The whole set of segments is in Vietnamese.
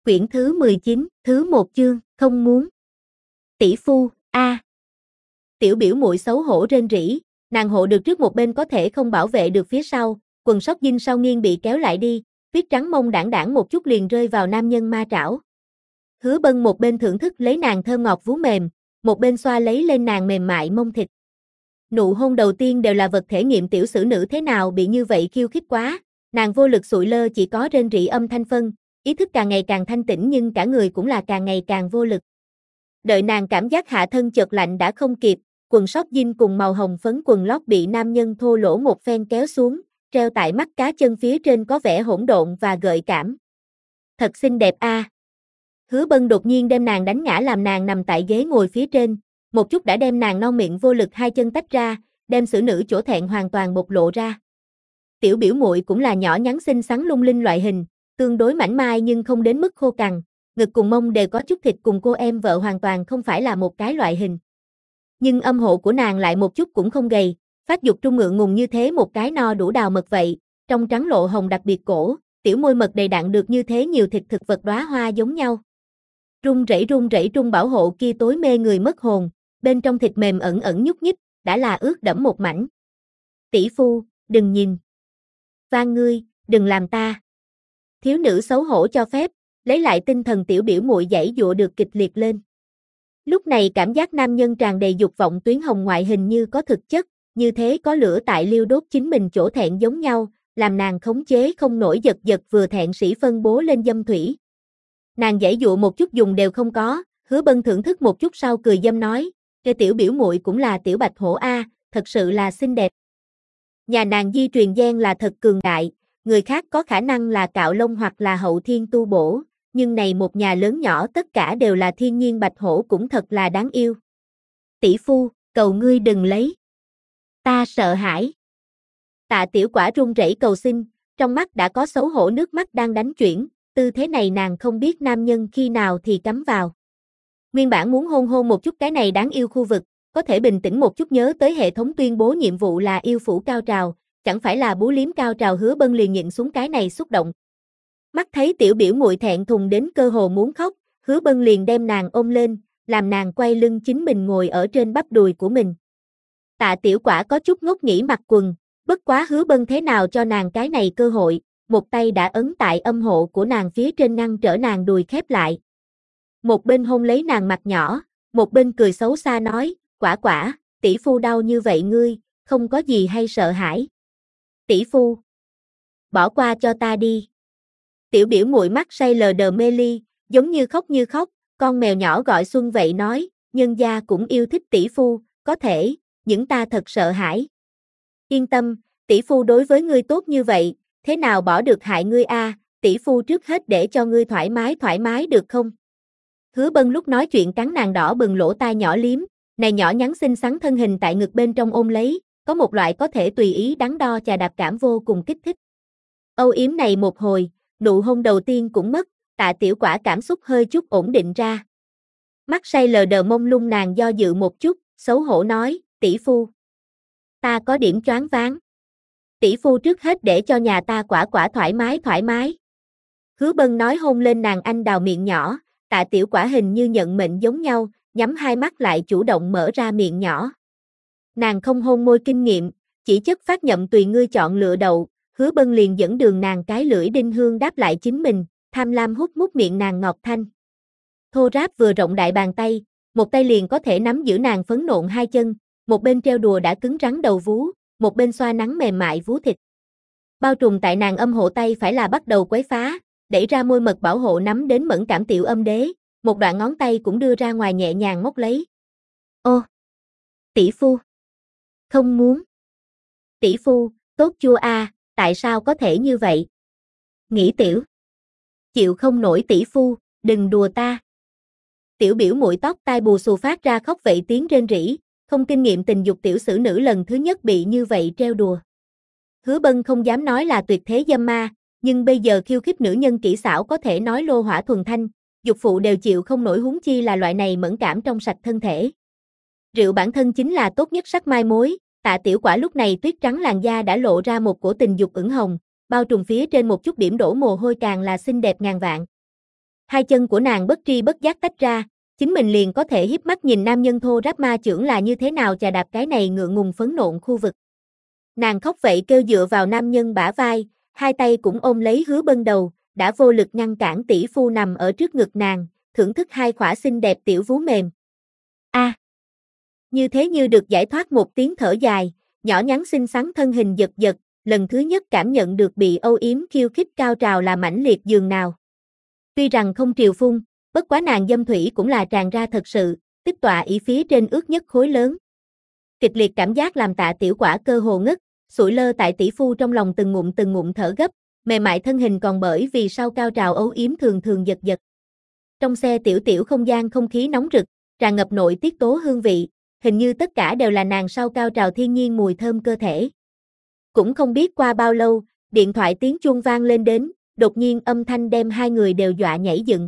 Quyển thứ 19, thứ 1 chương, không muốn. Tỷ phu, a. Tiểu biểu muội xấu hổ rên rỉ, nàng hộ được trước một bên có thể không bảo vệ được phía sau, quần sóc dinh sau nghiêng bị kéo lại đi, tuyết trắng mông đảng đảng một chút liền rơi vào nam nhân ma trảo. Hứa Bân một bên thưởng thức lấy nàng thơm ngọt vú mềm, một bên xoa lấy lên nàng mềm mại mông thịt. Nụ hôn đầu tiên đều là vật thể nghiệm tiểu sử nữ thế nào bị như vậy khiêu khích quá, nàng vô lực sụi lơ chỉ có rên rỉ âm thanh phân. Ý thức càng ngày càng thanh tĩnh nhưng cả người cũng là càng ngày càng vô lực. Đợi nàng cảm giác hạ thân chợt lạnh đã không kịp, quần sóc jean cùng màu hồng phấn quần lót bị nam nhân thô lỗ một phen kéo xuống, treo tại mắt cá chân phía trên có vẻ hỗn độn và gợi cảm. Thật xinh đẹp a. Hứa Bân đột nhiên đem nàng đánh ngã làm nàng nằm tại ghế ngồi phía trên, một chút đã đem nàng non miệng vô lực hai chân tách ra, đem xử nữ chỗ thẹn hoàn toàn bộc lộ ra. Tiểu biểu muội cũng là nhỏ nhắn xinh xắn lung linh loại hình, tương đối mảnh mai nhưng không đến mức khô cằn, ngực cùng mông đều có chút thịt cùng cô em vợ hoàn toàn không phải là một cái loại hình. Nhưng âm hộ của nàng lại một chút cũng không gầy, phát dục trung ngượng ngùng như thế một cái no đủ đào mật vậy, trong trắng lộ hồng đặc biệt cổ, tiểu môi mật đầy đặn được như thế nhiều thịt thực vật đóa hoa giống nhau. Run rẩy trung bảo hộ kia tối mê người mất hồn, bên trong thịt mềm ẩn ẩn nhúc nhích, đã là ướt đẫm một mảnh. Tỷ phu, đừng nhìn. Van ngươi, đừng làm ta. Thiếu nữ xấu hổ cho phép, lấy lại tinh thần tiểu biểu muội giãy giụa được kịch liệt lên. Lúc này cảm giác nam nhân tràn đầy dục vọng tuyến hồng ngoại hình như có thực chất, như thế có lửa tại liêu đốt chính mình chỗ thẹn giống nhau, làm nàng khống chế không nổi giật giật vừa thẹn sĩ phân bố lên dâm thủy. Nàng giãy giụa một chút dùng đều không có, Hứa Bân thưởng thức một chút sau cười dâm nói, cái tiểu biểu muội cũng là tiểu bạch hổ a, thật sự là xinh đẹp. Nhà nàng di truyền gen là thật cường đại. Người khác có khả năng là cạo lông hoặc là hậu thiên tu bổ, nhưng này một nhà lớn nhỏ tất cả đều là thiên nhiên bạch hổ cũng thật là đáng yêu. Tỷ phu, cầu ngươi đừng lấy. Ta sợ hãi. Tạ Tiểu Quả run rẩy cầu xin, trong mắt đã có xấu hổ nước mắt đang đánh chuyển, tư thế này nàng không biết nam nhân khi nào thì cắm vào. Nguyên bản muốn hôn một chút cái này đáng yêu khu vực, có thể bình tĩnh một chút nhớ tới hệ thống tuyên bố nhiệm vụ là yêu phủ cao trào. Chẳng phải là bú liếm cao trào Hứa Bân liền nhịn xuống cái này xúc động. Mắt thấy tiểu biểu muội thẹn thùng đến cơ hồ muốn khóc, Hứa Bân liền đem nàng ôm lên, làm nàng quay lưng chính mình ngồi ở trên bắp đùi của mình. Tạ Tiểu Quả có chút ngốc nghỉ mặc quần, bất quá Hứa Bân thế nào cho nàng cái này cơ hội, một tay đã ấn tại âm hộ của nàng phía trên ngăn trở nàng đùi khép lại. Một bên hôn lấy nàng mặt nhỏ, một bên cười xấu xa nói, Quả Quả, tỷ phu đau như vậy ngươi, không có gì hay sợ hãi. Tỷ phu, bỏ qua cho ta đi. Tiểu biểu muội mắt say lờ đờ mê ly, giống như khóc, con mèo nhỏ gọi xuân vậy nói, nhân gia cũng yêu thích tỷ phu, có thể, những ta thật sợ hãi. Yên tâm, tỷ phu đối với ngươi tốt như vậy, thế nào bỏ được hại ngươi a? Tỷ phu trước hết để cho ngươi thoải mái được không? Hứa Bân lúc nói chuyện cắn nàng đỏ bừng lỗ tai nhỏ liếm, này nhỏ nhắn xinh xắn thân hình tại ngực bên trong ôm lấy. Có một loại có thể tùy ý đắn đo chà đạp cảm vô cùng kích thích. Âu yếm này một hồi, nụ hôn đầu tiên cũng mất, Tạ Tiểu Quả cảm xúc hơi chút ổn định ra. Mắt say lờ đờ mông lung nàng do dự một chút, xấu hổ nói, tỷ phu. Ta có điểm choáng váng. Tỷ phu trước hết để cho nhà ta Quả Quả thoải mái. Hứa Bân nói hôn lên nàng anh đào miệng nhỏ, Tạ Tiểu Quả hình như nhận mệnh giống nhau, nhắm hai mắt lại chủ động mở ra miệng nhỏ. Nàng không hôn môi kinh nghiệm, chỉ chất phát nhậm tùy ngươi chọn lựa đậu, Hứa Bân liền dẫn đường nàng cái lưỡi đinh hương đáp lại chính mình, tham lam hút mút miệng nàng ngọt thanh. Thô ráp vừa rộng đại bàn tay, một tay liền có thể nắm giữ nàng phấn nộn hai chân, một bên treo đùa đã cứng rắn đầu vú, một bên xoa nắng mềm mại vú thịt. Bao trùm tại nàng âm hộ tay phải là bắt đầu quấy phá, đẩy ra môi mật bảo hộ nắm đến mẫn cảm tiểu âm đế, một đoạn ngón tay cũng đưa ra ngoài nhẹ nhàng móc lấy. Ô, tỷ phu. Không muốn. Tỷ phu, tốt chua a, tại sao có thể như vậy? Nghĩ tiểu. Chịu không nổi tỷ phu, đừng đùa ta. Tiểu biểu muội tóc tai bù xù phát ra khóc vậy tiếng rên rỉ, không kinh nghiệm tình dục tiểu sử nữ lần thứ nhất bị như vậy treo đùa. Hứa Bân không dám nói là tuyệt thế dâm ma, nhưng bây giờ khiêu khích nữ nhân kỹ xảo có thể nói lô hỏa thuần thanh, dục phụ đều chịu không nổi huống chi là loại này mẫn cảm trong sạch thân thể. Rượu bản thân chính là tốt nhất sắc mai mối, Tạ Tiểu Quả lúc này tuyết trắng làn da đã lộ ra một cổ tình dục ửng hồng, bao trùm phía trên một chút điểm đổ mồ hôi càng là xinh đẹp ngàn vạn. Hai chân của nàng bất tri bất giác tách ra, chính mình liền có thể híp mắt nhìn nam nhân thô ráp ma chưởng là như thế nào chà đạp cái này ngượng ngùng phấn nộn khu vực. Nàng khóc vậy kêu dựa vào nam nhân bả vai, hai tay cũng ôm lấy Hứa Bân đầu, đã vô lực ngăn cản tỷ phu nằm ở trước ngực nàng, thưởng thức hai khỏa xinh đẹp tiểu vú mềm. A. Như thế như được giải thoát một tiếng thở dài, nhỏ nhắn xinh xắn thân hình giật giật, lần thứ nhất cảm nhận được bị âu yếm khiêu khích cao trào là mãnh liệt dường nào. Tuy rằng không triều phun, bất quá nàng dâm thủy cũng là tràn ra thật sự, tích tọa ỷ phía trên ướt nhất khối lớn. Kịch liệt cảm giác làm Tạ Tiểu Quả cơ hồ ngất, sụi lơ tại tỷ phu trong lòng từng ngụm thở gấp, mềm mại thân hình còn bởi vì sau cao trào âu yếm thường thường giật giật. Trong xe tiểu không gian không khí nóng rực, tràn ngập nội tiết tố hương vị, hình như tất cả đều là nàng sau cao trào thiên nhiên mùi thơm cơ thể. Cũng không biết qua bao lâu, điện thoại tiếng chuông vang lên đến, đột nhiên âm thanh đem hai người đều dọa nhảy dựng.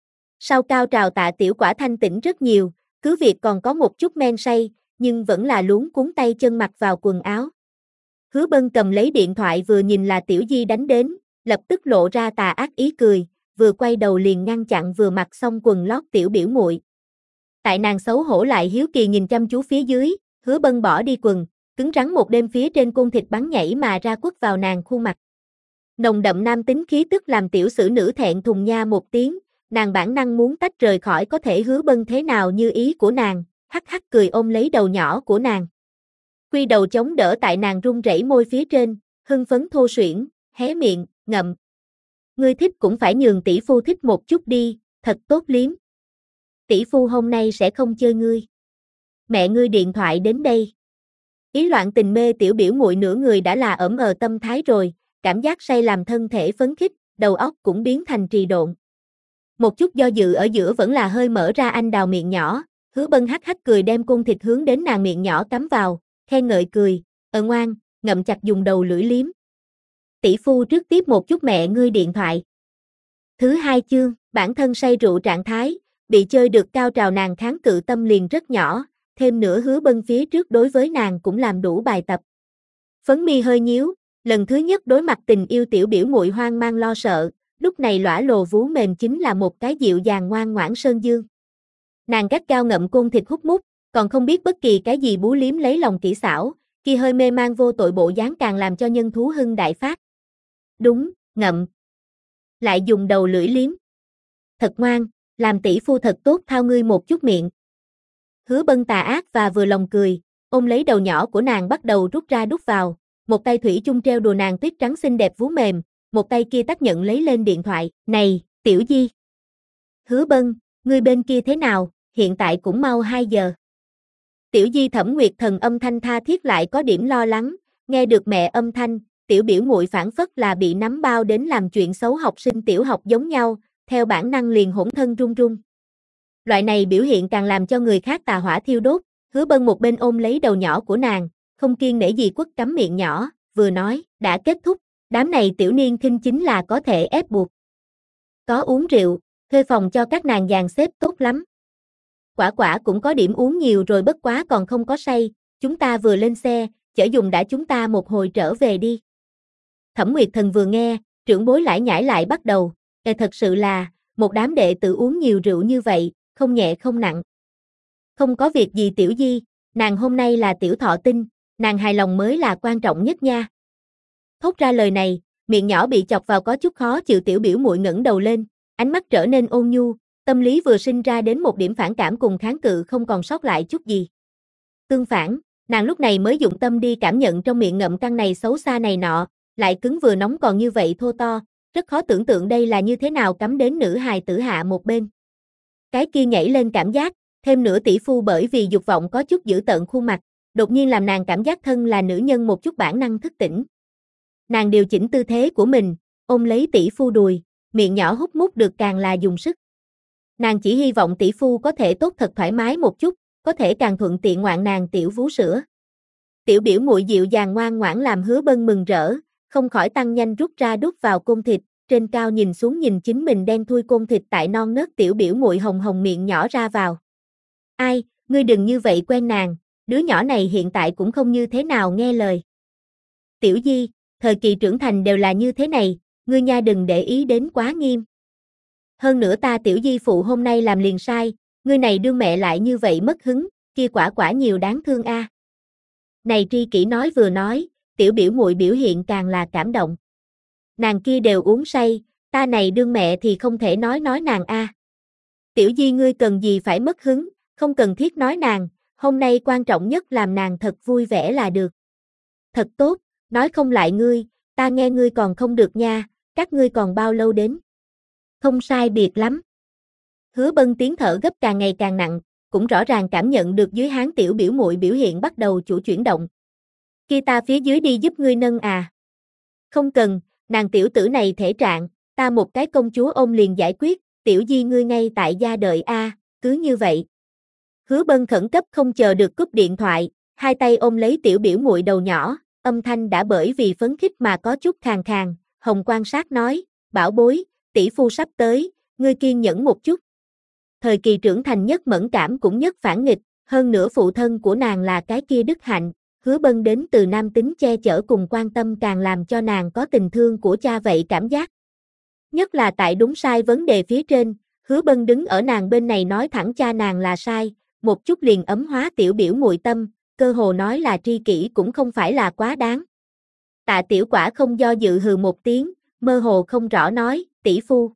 Sau cao trào Tạ Tiểu Quả thanh tĩnh rất nhiều, cứ việc còn có một chút men say, nhưng vẫn là luống cuốn tay chân mặc vào quần áo. Hứa Bân cầm lấy điện thoại vừa nhìn là Tiểu Di đánh đến, lập tức lộ ra tà ác ý cười, vừa quay đầu liền ngăn chặn vừa mặc xong quần lót tiểu biểu muội. Tại nàng xấu hổ lại hiếu kỳ nhìn chăm chú phía dưới, Hứa Bân bỏ đi quần, cứng rắn một đêm phía trên côn thịt bắn nhảy mà ra quất vào nàng khuôn mặt. Nồng đậm nam tính khí tức làm tiểu sử nữ thẹn thùng nha một tiếng, nàng bản năng muốn tách rời khỏi có thể Hứa Bân thế nào như ý của nàng, hắc hắc cười ôm lấy đầu nhỏ của nàng. Quy đầu chống đỡ tại nàng run rẩy môi phía trên, hưng phấn thô suyễn, hé miệng, ngậm. Ngươi thích cũng phải nhường tỷ phu thích một chút đi, thật tốt liếm. Tỷ phu hôm nay sẽ không chơi ngươi. Mẹ ngươi điện thoại đến đây. Ý loạn tình mê tiểu biểu muội nửa người đã là ẩm tâm thái rồi, cảm giác say làm thân thể phấn khích, đầu óc cũng biến thành trì độn. Một chút do dự ở giữa vẫn là hơi mở ra anh đào miệng nhỏ, Hứa Bân hắc hắc cười đem côn thịt hướng đến nàng miệng nhỏ cắm vào, khen ngợi cười, ngoan, ngậm chặt dùng đầu lưỡi liếm. Tỷ phu trước tiếp một chút mẹ ngươi điện thoại. Thứ hai chương, bản thân say rượu trạng thái, bị chơi được cao trào nàng kháng cự tâm liền rất nhỏ, thêm nữa Hứa Bân phía trước đối với nàng cũng làm đủ bài tập. Phấn mi hơi nhíu, lần thứ nhất đối mặt tình yêu tiểu biểu muội hoang mang lo sợ, lúc này lõa lồ vú mềm chính là một cái dịu dàng ngoan ngoãn sơn dương. Nàng gắt gao ngậm côn thịt hút mút, còn không biết bất kỳ cái gì bú liếm lấy lòng kỹ xảo, kia hơi mê mang vô tội bộ dáng càng làm cho nhân thú hưng đại phát. Đúng, ngậm. Lại dùng đầu lưỡi liếm. Thật ngoan, làm tỷ phu thật tốt thao ngươi một chút miệng. Hứa Bân tà ác và vừa lòng cười, ôm lấy đầu nhỏ của nàng bắt đầu rút ra đút vào, một tay thủy chung treo đùa nàng tuyết trắng xinh đẹp vú mềm, một tay kia tác nhận lấy lên điện thoại, này, Tiểu Di. Hứa Bân, ngươi bên kia thế nào, hiện tại cũng mau 2 giờ. Tiểu Di Thẩm Nguyệt Thần âm thanh tha thiết lại có điểm lo lắng, nghe được mẹ âm thanh, tiểu biểu muội phản phất là bị nắm bao đến làm chuyện xấu học sinh tiểu học giống nhau, theo bản năng liền hỗn thân run run. Loại này biểu hiện càng làm cho người khác tà hỏa thiêu đốt, Hứa Bân một bên ôm lấy đầu nhỏ của nàng, không kiêng nể gì quất cắm miệng nhỏ, vừa nói, đã kết thúc, đám này tiểu niên khinh chính là có thể ép buộc. Có uống rượu, thuê phòng cho các nàng dàn xếp tốt lắm. Quả quả cũng có điểm uống nhiều rồi bất quá còn không có say, chúng ta vừa lên xe, chở dùng đã chúng ta một hồi trở về đi. Thẩm Nguyệt Thần vừa nghe, trưởng bối lải nhải lại bắt đầu, thật sự là, một đám đệ tử uống nhiều rượu như vậy, không nhẹ không nặng. Không có việc gì Tiểu Di, nàng hôm nay là tiểu thọ tinh, nàng hài lòng mới là quan trọng nhất nha. Thốt ra lời này, miệng nhỏ bị chọc vào có chút khó chịu tiểu biểu muội ngẩng đầu lên, ánh mắt trở nên ôn nhu, tâm lý vừa sinh ra đến một điểm phản cảm cùng kháng cự không còn sót lại chút gì. Tương phản, nàng lúc này mới dụng tâm đi cảm nhận trong miệng ngậm căng này xấu xa này nọ, lại cứng vừa nóng còn như vậy thô to, rất khó tưởng tượng đây là như thế nào cắm đến nữ hài tử hạ một bên. Cái kia nhảy lên cảm giác, thêm nữa tỷ phu bởi vì dục vọng có chút dữ tợn khuôn mặt, đột nhiên làm nàng cảm giác thân là nữ nhân một chút bản năng thức tỉnh. Nàng điều chỉnh tư thế của mình, ôm lấy tỷ phu đùi, miệng nhỏ hút mút được càng là dùng sức. Nàng chỉ hy vọng tỷ phu có thể tốt thật thoải mái một chút, có thể càng thuận tiện ngoạn nàng tiểu vú sữa. Tiểu biểu muội dịu dàng ngoan ngoãn làm Hứa Bân mừng rỡ, không khỏi tăng nhanh rút ra đút vào côn thịt, trên cao nhìn xuống nhìn chính mình đen thui côn thịt tại non nớt tiểu biểu muội hồng hồng miệng nhỏ ra vào. Ai, ngươi đừng như vậy quen nàng, đứa nhỏ này hiện tại cũng không như thế nào nghe lời. Tiểu Di, thời kỳ trưởng thành đều là như thế này, ngươi nha đừng để ý đến quá nghiêm. Hơn nữa ta tiểu di phụ hôm nay làm liền sai, ngươi này đương mẹ lại như vậy mất hứng, kia quả quả nhiều đáng thương a. Này tri kỷ nói vừa nói, tiểu biểu muội biểu hiện càng là cảm động. Nàng kia đều uống say, ta này đương mẹ thì không thể nói nàng a. Tiểu di ngươi cần gì phải mất hứng, không cần thiết nói nàng, hôm nay quan trọng nhất làm nàng thật vui vẻ là được. Thật tốt, nói không lại ngươi, ta nghe ngươi còn không được nha, các ngươi còn bao lâu đến? Không sai biệt lắm. Hứa Bân tiếng thở gấp càng ngày càng nặng, cũng rõ ràng cảm nhận được dưới háng tiểu biểu muội biểu hiện bắt đầu chủ chuyển động. Kia ta phía dưới đi giúp ngươi nâng à? Không cần, nàng tiểu tử này thể trạng, ta một cái công chúa ôm liền giải quyết, tiểu di ngươi ngay tại gia đợi a, cứ như vậy. Hứa Bân khẩn cấp không chờ được cúp điện thoại, hai tay ôm lấy tiểu biểu muội đầu nhỏ, âm thanh đã bởi vì phấn khích mà có chút khàn khàn, Hồng quan sát nói, bảo bối, tỷ phu sắp tới, ngươi kiên nhẫn một chút. Thời kỳ trưởng thành nhất mẫn cảm cũng nhất phản nghịch, hơn nữa phụ thân của nàng là cái kia đức hạnh, Hứa Bân đến từ nam tính che chở cùng quan tâm càng làm cho nàng có tình thương của cha vậy cảm giác. Nhất là tại đúng sai vấn đề phía trên, Hứa Bân đứng ở nàng bên này nói thẳng cha nàng là sai, một chút liền ấm hóa tiểu biểu muội tâm, cơ hồ nói là tri kỷ cũng không phải là quá đáng. Tạ tiểu quả không do dự hừ một tiếng, mơ hồ không rõ nói, tỷ phu.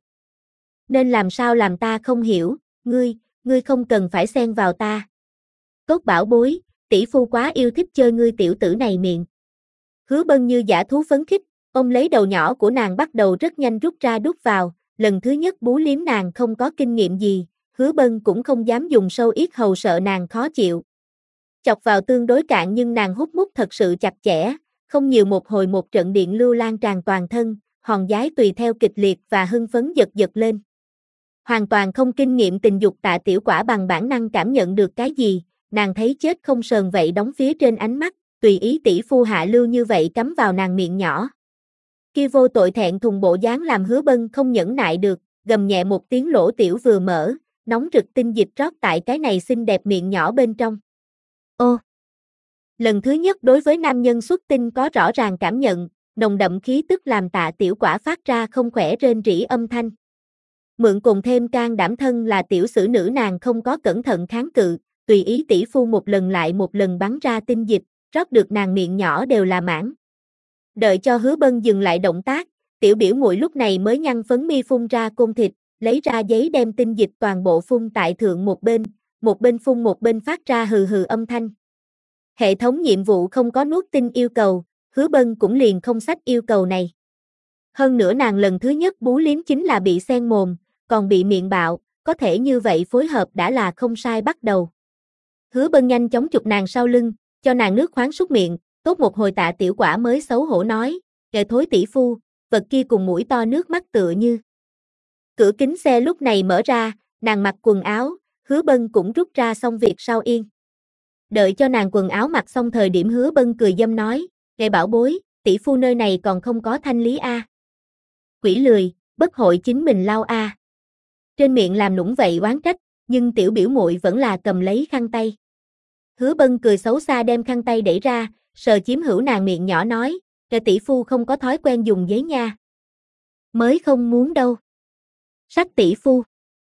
Nên làm sao làm ta không hiểu, ngươi không cần phải xen vào ta. Tốt bảo bối, tỷ phu quá yêu thích chơi ngươi tiểu tử này miệng. Hứa Bân như dã thú phấn khích, ôm lấy đầu nhỏ của nàng bắt đầu rất nhanh rút ra đút vào, lần thứ nhất bú liếm nàng không có kinh nghiệm gì, Hứa Bân cũng không dám dùng sâu yết hầu sợ nàng khó chịu. Chọc vào tương đối cạn nhưng nàng hút mút thật sự chặt chẽ, không nhiều một hồi một trận điện lưu lan tràn toàn thân, hòn giái tùy theo kịch liệt và hưng phấn giật giật lên. Hoàn toàn không kinh nghiệm tình dục Tạ tiểu quả bằng bản năng cảm nhận được cái gì, nàng thấy chết không sờn vậy đóng phía trên ánh mắt, tùy ý tỷ phu hạ lưu như vậy cắm vào nàng miệng nhỏ. Kia vô tội thẹn thùng bộ dáng làm Hứa Bân không nhẫn nại được, gầm nhẹ một tiếng lỗ tiểu vừa mở, nóng rực tinh dịch rót tại cái này xinh đẹp miệng nhỏ bên trong. Ô! Lần thứ nhất đối với nam nhân xuất tinh có rõ ràng cảm nhận, nồng đậm khí tức làm Tạ tiểu quả phát ra không khỏe rên rỉ âm thanh. Mượn cùng thêm can đảm thân là tiểu sử nữ nàng không có cẩn thận kháng cự, tùy ý tỷ phu một lần lại một lần bắn ra tinh dịch, rót được nàng miệng nhỏ đều là mãn. Đợi cho Hứa Bân dừng lại động tác, tiểu biểu muội lúc này mới nhăn phấn mi phun ra côn thịt, lấy ra giấy đem tinh dịch toàn bộ phun tại thượng một bên phun một bên phát ra hừ hừ âm thanh. Hệ thống nhiệm vụ không có nuốt tinh yêu cầu, Hứa Bân cũng liền không xách yêu cầu này. Hơn nữa nàng lần thứ nhất bú liếm chính là bị sen mồm, còn bị miệng bạo, có thể như vậy phối hợp đã là không sai bắt đầu. Hứa Bân nhanh chóng chụp nàng sau lưng, cho nàng nước khoáng súc miệng, tốt một hồi Tạ tiểu quả mới xấu hổ nói, kệ thối tỷ phu, vật kia cùng mũi to nước mắt tựa như. Cửa kính xe lúc này mở ra, nàng mặc quần áo, Hứa Bân cũng rút ra xong việc sau yên. Đợi cho nàng quần áo mặc xong thời điểm Hứa Bân cười dâm nói, kệ bảo bối, tỷ phu nơi này còn không có thanh lý a. Quỷ lười, bất hội chính mình lau a. Trên miệng làm nũng vậy oán trách, nhưng tiểu biểu muội vẫn là cầm lấy khăn tay. Hứa Bân cười xấu xa đem khăn tay đẩy ra, sờ chiếm hữu nàng miệng nhỏ nói, kệ tỷ phu không có thói quen dùng giấy nha. Mới không muốn đâu. Sách tỷ phu.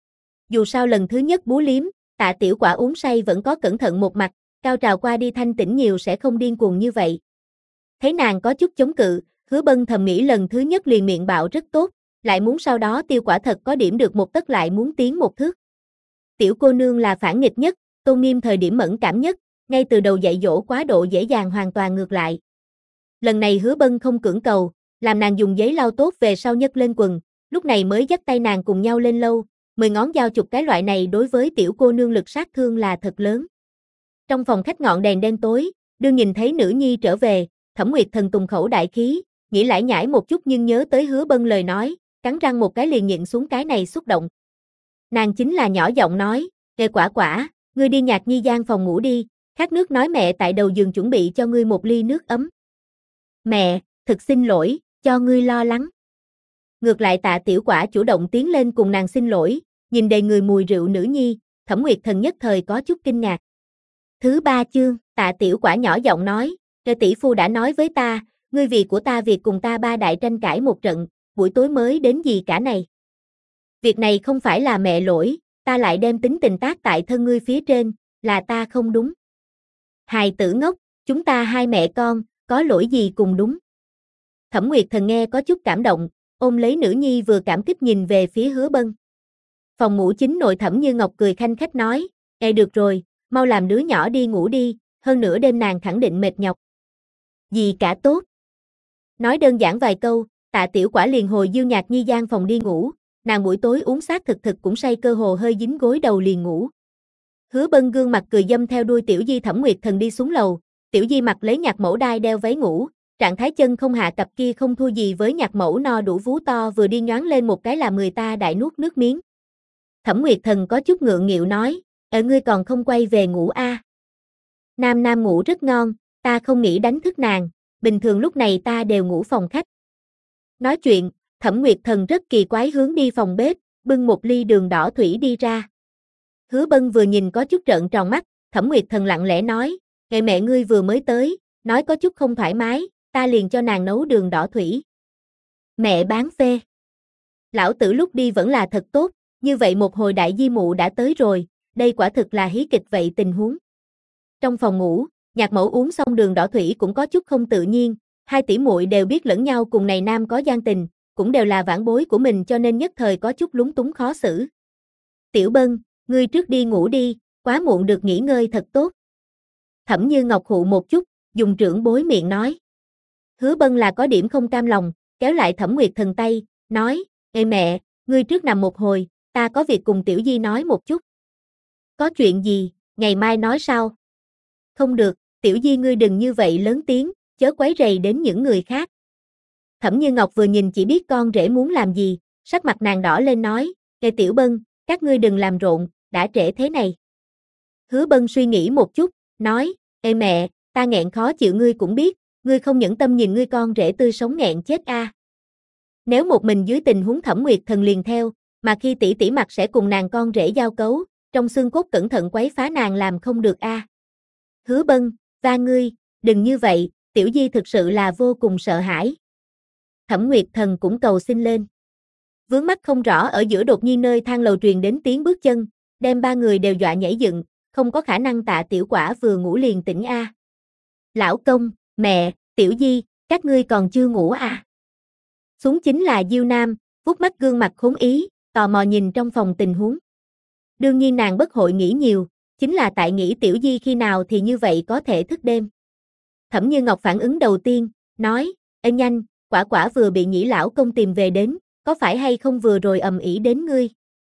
Dù sao lần thứ nhất bú liếm, Tạ tiểu quả uống say vẫn có cẩn thận một mặt, cao trào qua đi thanh tĩnh nhiều sẽ không điên cuồng như vậy. Thấy nàng có chút chống cự, Hứa Bân thầm nghĩ lần thứ nhất liền miệng bạo rất tốt, lại muốn sau đó tiêu quả thật có điểm được một tấc lại muốn tiến một thước. Tiểu cô nương là phản nghịch nhất, tôn nghiêm thời điểm mẫn cảm nhất, ngay từ đầu dạy dỗ quá độ dễ dàng hoàn toàn ngược lại. Lần này Hứa Bân không cưỡng cầu, làm nàng dùng giấy lau tốt về sau nhấc lên quần, lúc này mới dắt tay nàng cùng nhau lên lâu, 10 ngón dao chụp cái loại này đối với tiểu cô nương lực sát thương là thật lớn. Trong phòng khách ngọn đèn đen tối, đương nhìn thấy nữ nhi trở về, Thẩm Nguyệt Thần tùng khẩu đại khí, nghĩ lải nhải một chút nhưng nhớ tới Hứa Bân lời nói, cắn răng một cái liền nhịn xuống cái này xúc động. Nàng chính là nhỏ giọng nói, kệ quả quả, ngươi đi Nhạc Nhi gian phòng ngủ đi, khát nước nói mẹ tại đầu giường chuẩn bị cho ngươi một ly nước ấm. Mẹ, thực xin lỗi, cho ngươi lo lắng. Ngược lại Tạ tiểu quả chủ động tiến lên cùng nàng xin lỗi, nhìn đầy người mùi rượu nữ nhi, Thẩm Nguyệt Thần nhất thời có chút kinh ngạc. Thứ 3 chương, Tạ tiểu quả nhỏ giọng nói, kệ tỷ phu đã nói với ta, ngươi vì của ta việc cùng ta ba đại tranh cãi một trận, buổi tối mới đến gì cả này. Việc này không phải là mẹ lỗi, ta lại đem tính tình tác tại thân ngươi phía trên, là ta không đúng. Hài tử ngốc, chúng ta hai mẹ con, có lỗi gì cùng đúng. Thẩm Nguyệt Thần nghe có chút cảm động, ôm lấy nữ nhi vừa cảm kích nhìn về phía Hứa Bân. Phòng ngủ chính nội Thẩm Như Ngọc cười khanh khách nói, được rồi, mau làm đứa nhỏ đi ngủ đi, hơn nữa đêm nàng khẳng định mệt nhọc. Gì cả tốt. Nói đơn giản vài câu, Tạ Tiểu Quả liền hồi Dương Nhạc Nhi gian phòng đi ngủ, nàng buổi tối uống xác thực cũng say cơ hồ hơi dính gối đầu liền ngủ. Hứa Bân gương mặt cười dâm theo đuôi Tiểu Di Thẩm Nguyệt Thần đi xuống lầu, Tiểu Di mặc lấy Nhạc Mẫu đai đeo váy ngủ, trạng thái chân không hạ cặp kia không thua gì với Nhạc Mẫu no đủ vú to vừa đi nhoáng lên một cái làm người ta đại nuốt nước miếng. Thẩm Nguyệt Thần có chút ngượng nghịu nói, ngươi còn không quay về ngủ a? Nam Nam ngủ rất ngon, ta không nghĩ đánh thức nàng, bình thường lúc này ta đều ngủ phòng khách. Nói chuyện, Thẩm Nguyệt Thần rất kỳ quái hướng đi phòng bếp, bưng một ly đường đỏ thủy đi ra. Hứa Bân vừa nhìn có chút trợn tròn mắt, Thẩm Nguyệt Thần lặng lẽ nói, ngày mẹ ngươi vừa mới tới, nói có chút không thoải mái, ta liền cho nàng nấu đường đỏ thủy. Mẹ bán phê. Lão tử lúc đi vẫn là thật tốt, như vậy một hồi đại di mụ đã tới rồi, đây quả thực là hí kịch vậy tình huống. Trong phòng ngủ, Nhạc Mẫu uống xong đường đỏ thủy cũng có chút không tự nhiên, hai tỷ muội đều biết lẫn nhau cùng này nam có gian tình, cũng đều là vãn bối của mình cho nên nhất thời có chút lúng túng khó xử. Tiểu Bân, ngươi trước đi ngủ đi, quá muộn được nghỉ ngơi thật tốt. Thẩm Như Ngọc hụ một chút, dùng trưởng bối miệng nói. Hứa Bân là có điểm không cam lòng, kéo lại Thẩm Nguyệt Thần tay, nói, ê mẹ, ngươi trước nằm một hồi, ta có việc cùng Tiểu Di nói một chút. Có chuyện gì, ngày mai nói sao? Không được, Tiểu Di ngươi đừng như vậy lớn tiếng, chớ quấy rầy đến những người khác. Thẩm Như Ngọc vừa nhìn chỉ biết con rể muốn làm gì, sắc mặt nàng đỏ lên nói, ê Tiểu Bân, các ngươi đừng làm rộn, đã trễ thế này. Hứa Bân suy nghĩ một chút, nói, ê mẹ, ta nghẹn khó chịu ngươi cũng biết, ngươi không nhẫn tâm nhìn ngươi con rể tươi sống nghẹn chết a. Nếu một mình dưới tình huống Thẩm Nguyệt Thần liền theo, mà khi tỷ tỷ mặt sẽ cùng nàng con rể giao cấu, trong xương cốt cẩn thận quấy phá nàng làm không được a. Hứa Bân, va ngươi, đừng như vậy, Tiểu Di thực sự là vô cùng sợ hãi. Thẩm Nguyệt Thần cũng cầu xin lên. Vướng mắt không rõ ở giữa đột nhiên nơi thang lầu truyền đến tiếng bước chân, đem ba người đều dọa nhảy dựng, không có khả năng Tạ Tiểu Quả vừa ngủ liền tỉnh a. Lão công, mẹ, Tiểu Di, các ngươi còn chưa ngủ à? Xuống chính là Diêu Nam, vuốt mắt gương mặt khốn ý, tò mò nhìn trong phòng tình huống. Đương nhiên nàng bất hội nghĩ nhiều, chính là tại nghĩ Tiểu Di khi nào thì như vậy có thể thức đêm. Thẩm Như Ngọc phản ứng đầu tiên, nói, ê nhanh, Quả Quả vừa bị Nhĩ lão công tìm về đến, có phải hay không vừa rồi ầm ĩ đến ngươi?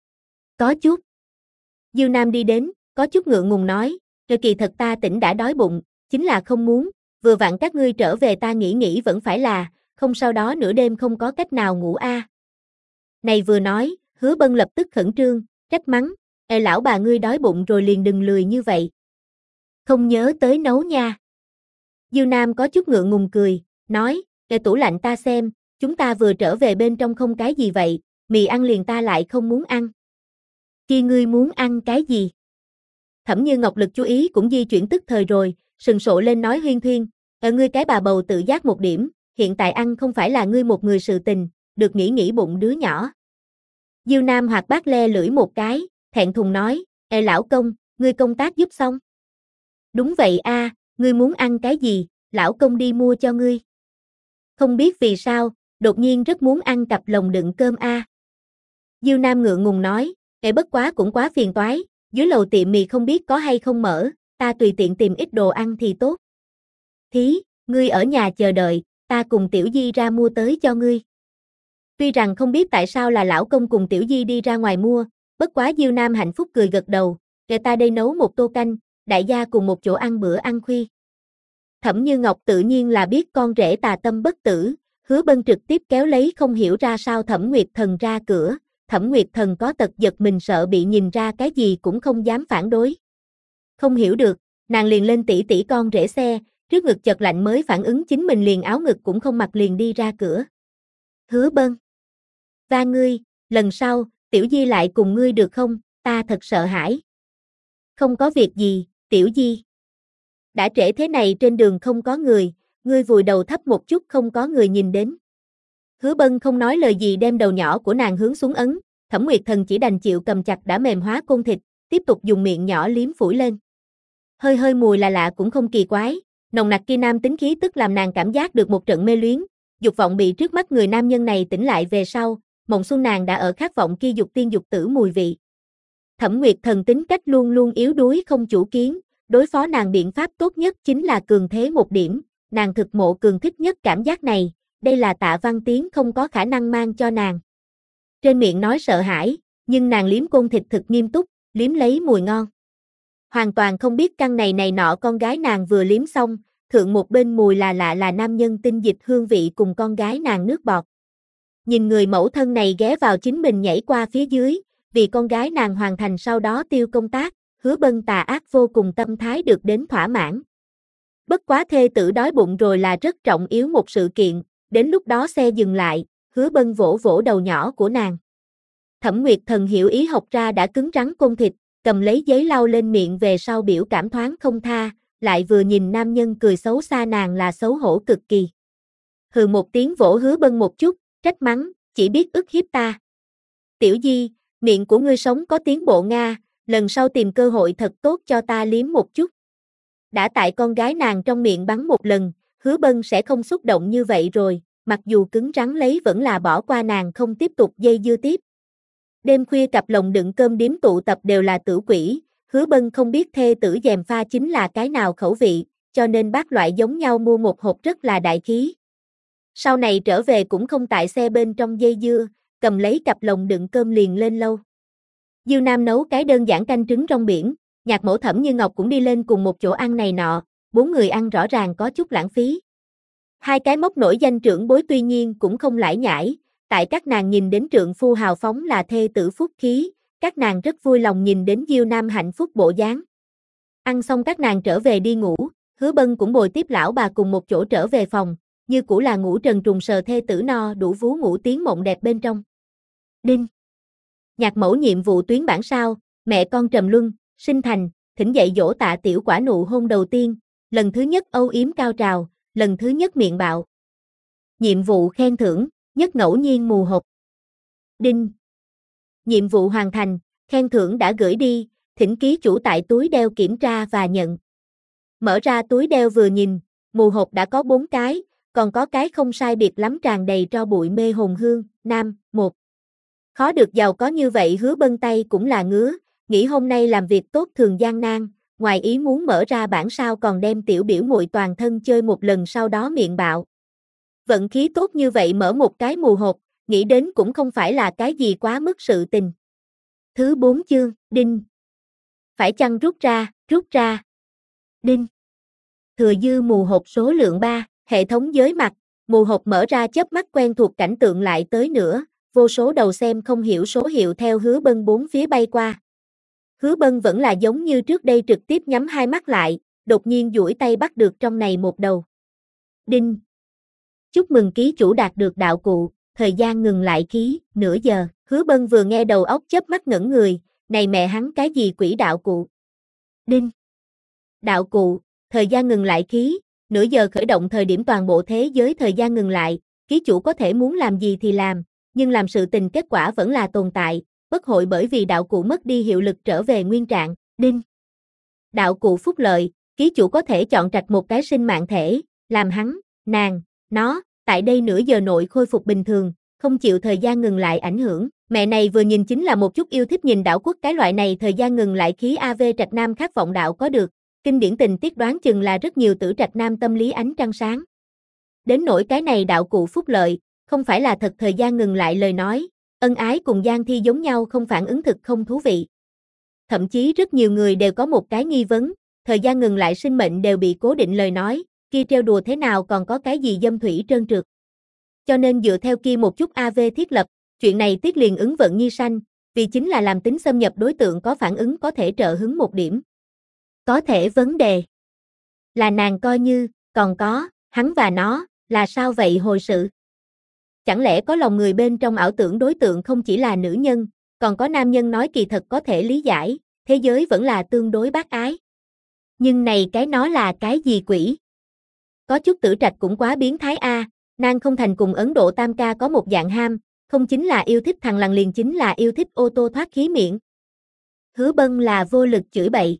Có chút. Diêu Nam đi đến, có chút ngượng ngùng nói, kỳ thật ta tỉnh đã đói bụng, chính là không muốn, vừa vặn các ngươi trở về ta nghĩ vẫn phải là, không sau đó nửa đêm không có cách nào ngủ a. Này vừa nói, Hứa Bân lập tức khẩn trương, trách mắng, ê lão bà ngươi đói bụng rồi liền đừng lười như vậy. Không nhớ tới nấu nha. Diêu Nam có chút ngượng ngùng cười, nói, ê tủ lạnh ta xem, chúng ta vừa trở về bên trong không cái gì vậy, mì ăn liền ta lại không muốn ăn. Khi ngươi muốn ăn cái gì? Thẩm Như Ngọc lực chú ý cũng di chuyển tức thời rồi, sừng sộ lên nói huyên thuyên, ngươi cái bà bầu tự giác một điểm, hiện tại ăn không phải là ngươi một người sự tình, được nghĩ bụng đứa nhỏ. Diêu Nam hoạt bát le lưỡi một cái, thẹn thùng nói, ê lão công, ngươi công tác giúp xong. Đúng vậy a, ngươi muốn ăn cái gì, lão công đi mua cho ngươi. Không biết vì sao, đột nhiên rất muốn ăn cặp lồng đựng cơm a. Diêu Nam ngượng ngùng nói, bất quá cũng quá phiền toái, dưới lầu tiệm mì không biết có hay không mở, ta tùy tiện tìm ít đồ ăn thì tốt. Thí, ngươi ở nhà chờ đợi, ta cùng Tiểu Di ra mua tới cho ngươi. Tuy rằng không biết tại sao là lão công cùng Tiểu Di đi ra ngoài mua, bất quá Diêu Nam hạnh phúc cười gật đầu, để ta đây nấu một tô canh, đại gia cùng một chỗ ăn bữa ăn khuya. Thẩm Như Ngọc tự nhiên là biết con rể tà tâm bất tử, Hứa Bân trực tiếp kéo lấy không hiểu ra sao Thẩm Nguyệt Thần ra cửa, Thẩm Nguyệt Thần có tật giật mình sợ bị nhìn ra cái gì cũng không dám phản đối. Không hiểu được, nàng liền lên tỉ tỉ con rể xe, trước ngực chợt lạnh mới phản ứng chính mình liền áo ngực cũng không mặc liền đi ra cửa. Hứa Bân. Va ngươi, lần sau, Tiểu Di lại cùng ngươi được không, ta thật sợ hãi. Không có việc gì, Tiểu Di. Đã trễ thế này trên đường không có người, ngươi vùi đầu thấp một chút không có người nhìn đến. Hứa Bân không nói lời gì đem đầu nhỏ của nàng hướng xuống ấn, Thẩm Nguyệt Thần chỉ đành chịu cầm chặt đã mềm hóa côn thịt, tiếp tục dùng miệng nhỏ liếm phủi lên. Hơi hơi mùi là lạ cũng không kỳ quái, nồng nặc kia nam tính khí tức làm nàng cảm giác được một trận mê luyến, dục vọng bị trước mắt người nam nhân này tỉnh lại về sau, mộng xuân nàng đã ở khát vọng kia dục tiên dục tử mùi vị. Thẩm Nguyệt Thần tính cách luôn luôn yếu đuối không chủ kiến, đối phó nàng biện pháp tốt nhất chính là cường thế một điểm, nàng thực mộ cường thích nhất cảm giác này, đây là Tạ Văn Tiến không có khả năng mang cho nàng. Trên miệng nói sợ hãi, nhưng nàng liếm côn thịt thực nghiêm túc, liếm lấy mùi ngon. Hoàn toàn không biết căn này nọ con gái nàng vừa liếm xong, thượng một bên mùi là lạ là nam nhân tinh dịch hương vị cùng con gái nàng nước bọt. Nhìn người mẫu thân này ghé vào chính mình nhảy qua phía dưới, vì con gái nàng hoàn thành sau đó tiêu công tác, Hứa Bân tà ác vô cùng tâm thái được đến thỏa mãn. Bất quá thê tử đói bụng rồi là rất trọng yếu một sự kiện, đến lúc đó xe dừng lại, Hứa Bân vỗ vỗ đầu nhỏ của nàng. Thẩm Nguyệt Thần hiểu ý học ra đã cứng rắn côn thịt, cầm lấy giấy lau lên miệng về sau biểu cảm thoáng không tha, lại vừa nhìn nam nhân cười xấu xa nàng là xấu hổ cực kỳ. Hừ một tiếng vỗ Hứa Bân một chút, trách mắng, chỉ biết ức hiếp ta. Tiểu Di, miệng của ngươi sống có tiến bộ Nga, lần sau tìm cơ hội thật tốt cho ta liếm một chút. Đã tại con gái nàng trong miệng bắn một lần, Hứa Bân sẽ không xúc động như vậy rồi, mặc dù cứng rắn lấy vẫn là bỏ qua nàng không tiếp tục dây dưa tiếp. Đêm khuya cặp lồng đựng cơm điếm tụ tập đều là tử quỷ, Hứa Bân không biết thê tử gièm pha chính là cái nào khẩu vị, cho nên bác loại giống nhau mua một hộp rất là đại khí. Sau này trở về cũng không tại xe bên trong dây dưa, cầm lấy cặp lồng đựng cơm liền lên lâu. Diêu Nam nấu cái đơn giản canh trứng rong biển, Nhạc Mẫu Thẩm Như Ngọc cũng đi lên cùng một chỗ ăn này nọ, 4 người ăn rõ ràng có chút lãng phí. Hai cái mốc nổi danh trưởng bối tuy nhiên cũng không lải nhải, tại các nàng nhìn đến trượng phu hào phóng là thê tử phúc khí, các nàng rất vui lòng nhìn đến Diêu Nam hạnh phúc bộ dáng. Ăn xong các nàng trở về đi ngủ, Hứa Bân cũng bồi tiếp lão bà cùng một chỗ trở về phòng, như cũ là ngủ trần trùng sờ thê tử no đủ vú ngủ tiếng mộng đẹp bên trong. Đinh. Nhạc Mẫu nhiệm vụ tuyến bản sao, mẹ con trầm luân, sinh thành, thỉnh dạy dỗ Tạ Tiểu Quả nụ hôn đầu tiên, lần thứ nhất âu yếm cao trào, lần thứ nhất miệng bạo. Nhiệm vụ khen thưởng, nhất ngẫu nhiên mù hộp. Đinh. Nhiệm vụ hoàn thành, khen thưởng đã gửi đi, thỉnh ký chủ tại túi đeo kiểm tra và nhận. Mở ra túi đeo vừa nhìn, mù hộp đã có 4 cái, còn có cái không sai biệt lắm tràn đầy tro bụi mê hồn hương, nam, 1. Khó được giàu có như vậy Hứa Bân tay cũng là ngứa, nghĩ hôm nay làm việc tốt thường gian nan, ngoài ý muốn mở ra bản sao còn đem tiểu biểu muội toàn thân chơi một lần sau đó miệng bạo. Vận khí tốt như vậy mở một cái mù hộp, nghĩ đến cũng không phải là cái gì quá mức sự tình. Thứ 4 chương, đinh. Phải chăng rút ra. Đinh. Thừa dư mù hộp số lượng 3, hệ thống giới mặt, mù hộp mở ra chớp mắt quen thuộc cảnh tượng lại tới nữa, vô số đầu xem không hiểu số hiệu theo Hứa Bân bốn phía bay qua. Hứa Bân vẫn là giống như trước đây trực tiếp nhắm hai mắt lại, đột nhiên duỗi tay bắt được trong này một đầu. Đinh. Chúc mừng ký chủ đạt được đạo cụ, thời gian ngừng lại ký, nửa giờ. Hứa Bân vừa nghe đầu óc chớp mắt ngẩn người, này mẹ hắn cái gì quỷ đạo cụ. Đinh. Đạo cụ, thời gian ngừng lại ký, nửa giờ khởi động thời điểm toàn bộ thế giới thời gian ngừng lại, ký chủ có thể muốn làm gì thì làm, nhưng làm sự tình kết quả vẫn là tồn tại, bất hội bởi vì đạo cụ mất đi hiệu lực trở về nguyên trạng. Đinh. Đạo cụ phúc lợi, ký chủ có thể chọn trạch một cái sinh mạng thể, làm hắn, nàng, nó, tại đây nửa giờ nội khôi phục bình thường, không chịu thời gian ngừng lại ảnh hưởng. Mẹ này vừa nhìn chính là một chút yêu thích nhìn đảo quốc cái loại này thời gian ngừng lại khí AV trạch nam khát vọng đạo có được. Kinh điển tình tiết đoán chừng là rất nhiều tử trạch nam tâm lý ánh trăng sáng. Đến nỗi cái này đạo cụ phúc lợi, không phải là thật thời gian ngừng lại lời nói, ân ái cùng gian thi giống nhau không phản ứng thực không thú vị. Thậm chí rất nhiều người đều có một cái nghi vấn, thời gian ngừng lại sinh mệnh đều bị cố định lời nói, kia trêu đùa thế nào còn có cái gì dâm thủy trơn trượt. Cho nên dựa theo kia một chút AV thiết lập, chuyện này tiết liền ứng vận nhi sanh, vì chính là làm tính xâm nhập đối tượng có phản ứng có thể trợ hứng một điểm. Có thể vấn đề là nàng coi như, còn có, hắn và nó, là sao vậy hồi sự? Chẳng lẽ có lòng người bên trong ảo tưởng đối tượng không chỉ là nữ nhân, còn có nam nhân nói kỳ thật có thể lý giải, thế giới vẫn là tương đối bác ái. Nhưng này cái nó là cái gì quỷ? Có chút tử trạch cũng quá biến thái a, nàng không thành cùng Ấn Độ Tam ca có một dạng ham, không chính là yêu thích thằng lằn liền chính là yêu thích ô tô thoát khí miệng. Hứa Bân là vô lực chửi bậy.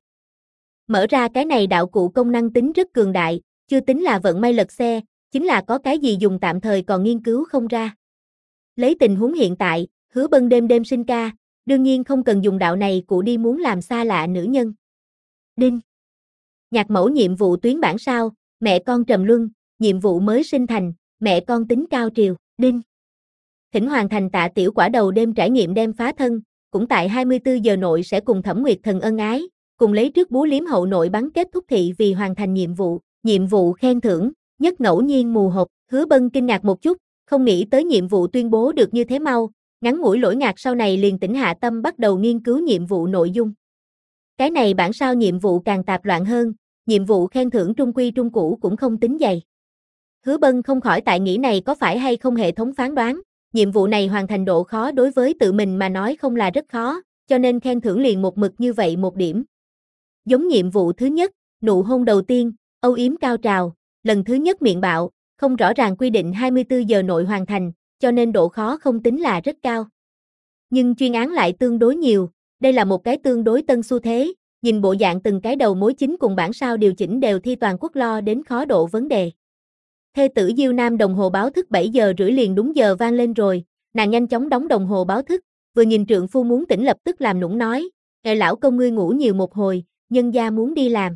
Mở ra cái này đạo cụ công năng tính rất cường đại, chưa tính là vận may lật xe, chính là có cái gì dùng tạm thời còn nghiên cứu không ra. Lấy tình huống hiện tại, Hứa Bân đêm đêm sinh ca, đương nhiên không cần dùng đạo này cụ đi muốn làm xa lạ nữ nhân. Đinh. Nhạc mẫu nhiệm vụ tuyến bản sao, mẹ con trầm luân, nhiệm vụ mới sinh thành, mẹ con tính cao triều, đinh. Thỉnh hoàn thành Tạ Tiểu Quả đầu đêm trải nghiệm đem phá thân, cũng tại 24 giờ nội sẽ cùng Thẩm Nguyệt Thần ân ái, cùng lấy trước bú liếm hậu nội bắn kết thúc thị vì hoàn thành nhiệm vụ khen thưởng, nhất ngẫu nhiên mù hộp, Hứa Bân kinh ngạc một chút, không nghĩ tới nhiệm vụ tuyên bố được như thế mau, ngắn ngủi lỗi ngạc sau này liền tỉnh hạ tâm bắt đầu nghiên cứu nhiệm vụ nội dung. Cái này bản sao nhiệm vụ càng tạp loạn hơn, nhiệm vụ khen thưởng trung quy trung cũ cũng không tính dày. Hứa Bân không khỏi tại nghĩ này có phải hay không hệ thống phán đoán, nhiệm vụ này hoàn thành độ khó đối với tự mình mà nói không là rất khó, cho nên khen thưởng liền một mực như vậy một điểm. Giống nhiệm vụ thứ nhất, nụ hôn đầu tiên, âu yếm cao trào, lần thứ nhất miệng bạo, không rõ ràng quy định 24 giờ nội hoàn thành, cho nên độ khó không tính là rất cao. Nhưng chuyên án lại tương đối nhiều, đây là một cái tương đối tân xu thế, nhìn bộ dạng từng cái đầu mối chính cùng bản sao điều chỉnh đều thi toàn quốc lo đến khó độ vấn đề. Thê tử Diêu Nam đồng hồ báo thức 7 giờ rưỡi liền đúng giờ vang lên rồi, nàng nhanh chóng đóng đồng hồ báo thức, vừa nhìn trượng phu muốn tỉnh lập tức làm nũng nói, lão công ngươi ngủ nhiều một hồi, nhân gia muốn đi làm.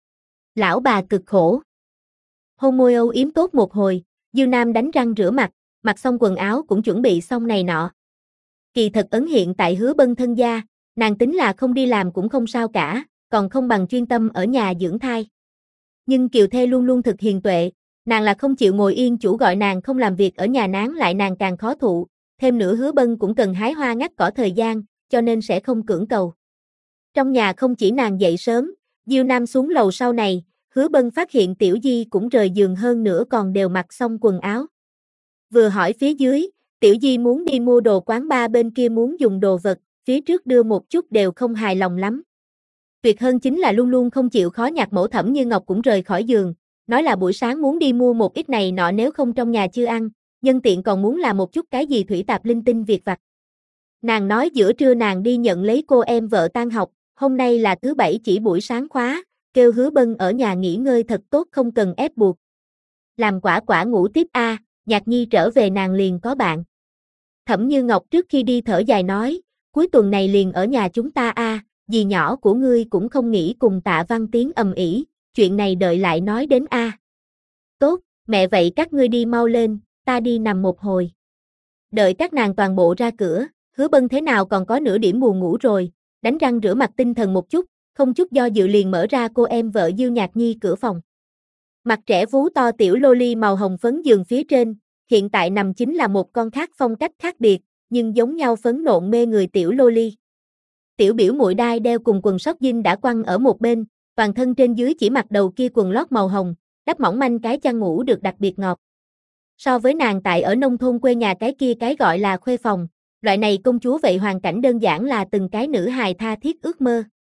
Lão bà cực khổ. Hôn môi âu yếm tốt một hồi, Diêu Nam đánh răng rửa mặt, mặc xong quần áo cũng chuẩn bị xong này nọ. Kỳ thật ấn hiện tại Hứa Bân thân gia, nàng tính là không đi làm cũng không sao cả, còn không bằng chuyên tâm ở nhà dưỡng thai. Nhưng Kiều Thê luôn luôn thực hiền tuệ, nàng là không chịu ngồi yên chủ gọi nàng không làm việc ở nhà nán lại nàng càng khó thụ, thêm nữa Hứa Bân cũng cần hái hoa ngắt cỏ thời gian, cho nên sẽ không cưỡng cầu. Trong nhà không chỉ nàng dậy sớm, Diêu Nam xuống lầu sau này, Hứa Bân phát hiện Tiểu Di cũng rời giường hơn nữa còn đều mặc xong quần áo. Vừa hỏi phía dưới, Tiểu Di muốn đi mua đồ quán bar bên kia muốn dùng đồ vật, phía trước đưa một chút đều không hài lòng lắm. Tuyệt hơn chính là luôn luôn không chịu khó nhạc mẫu Thẩm Như Ngọc cũng rời khỏi giường, nói là buổi sáng muốn đi mua một ít này nọ nếu không trong nhà chưa ăn, nhân tiện còn muốn làm một chút cái gì thủy tạp linh tinh việc vặt. Nàng nói giữa trưa nàng đi nhận lấy cô em vợ tan học, hôm nay là thứ bảy chỉ buổi sáng khóa, kêu Hứa Bân ở nhà nghỉ ngơi thật tốt không cần ép buộc. Làm quả quả ngủ tiếp a, Nhạc Nhi trở về nàng liền có bạn. Thẩm Như Ngọc trước khi đi thở dài nói, cuối tuần này liền ở nhà chúng ta a, dì nhỏ của ngươi cũng không nghĩ cùng Tạ Văn Tiến ầm ĩ, chuyện này đợi lại nói đến a. Tốt, mẹ vậy các ngươi đi mau lên, ta đi nằm một hồi. Đợi các nàng toàn bộ ra cửa, Hứa Bân thế nào còn có nửa điểm buồn ngủ rồi, đánh răng rửa mặt tinh thần một chút, không chút do dự liền mở ra cô em vợ Diêu Nhạc Nhi cửa phòng. Mặt trẻ vú to tiểu loli màu hồng phấn giường phía trên, hiện tại nằm chính là một con khác phong cách khác biệt, nhưng giống nhau phấn nộn mê người tiểu loli. Tiểu biểu muội đai đeo cùng quần sóc jean đã quăng ở một bên, toàn thân trên dưới chỉ mặc đầu kia quần lót màu hồng, đắp mỏng manh cái chăn ngủ được đặc biệt ngọt. So với nàng tại ở nông thôn quê nhà cái kia cái gọi là khuê phòng, loại này công chúa vậy hoàn cảnh đơn giản là từng cái nữ hài tha thiết ước mơ.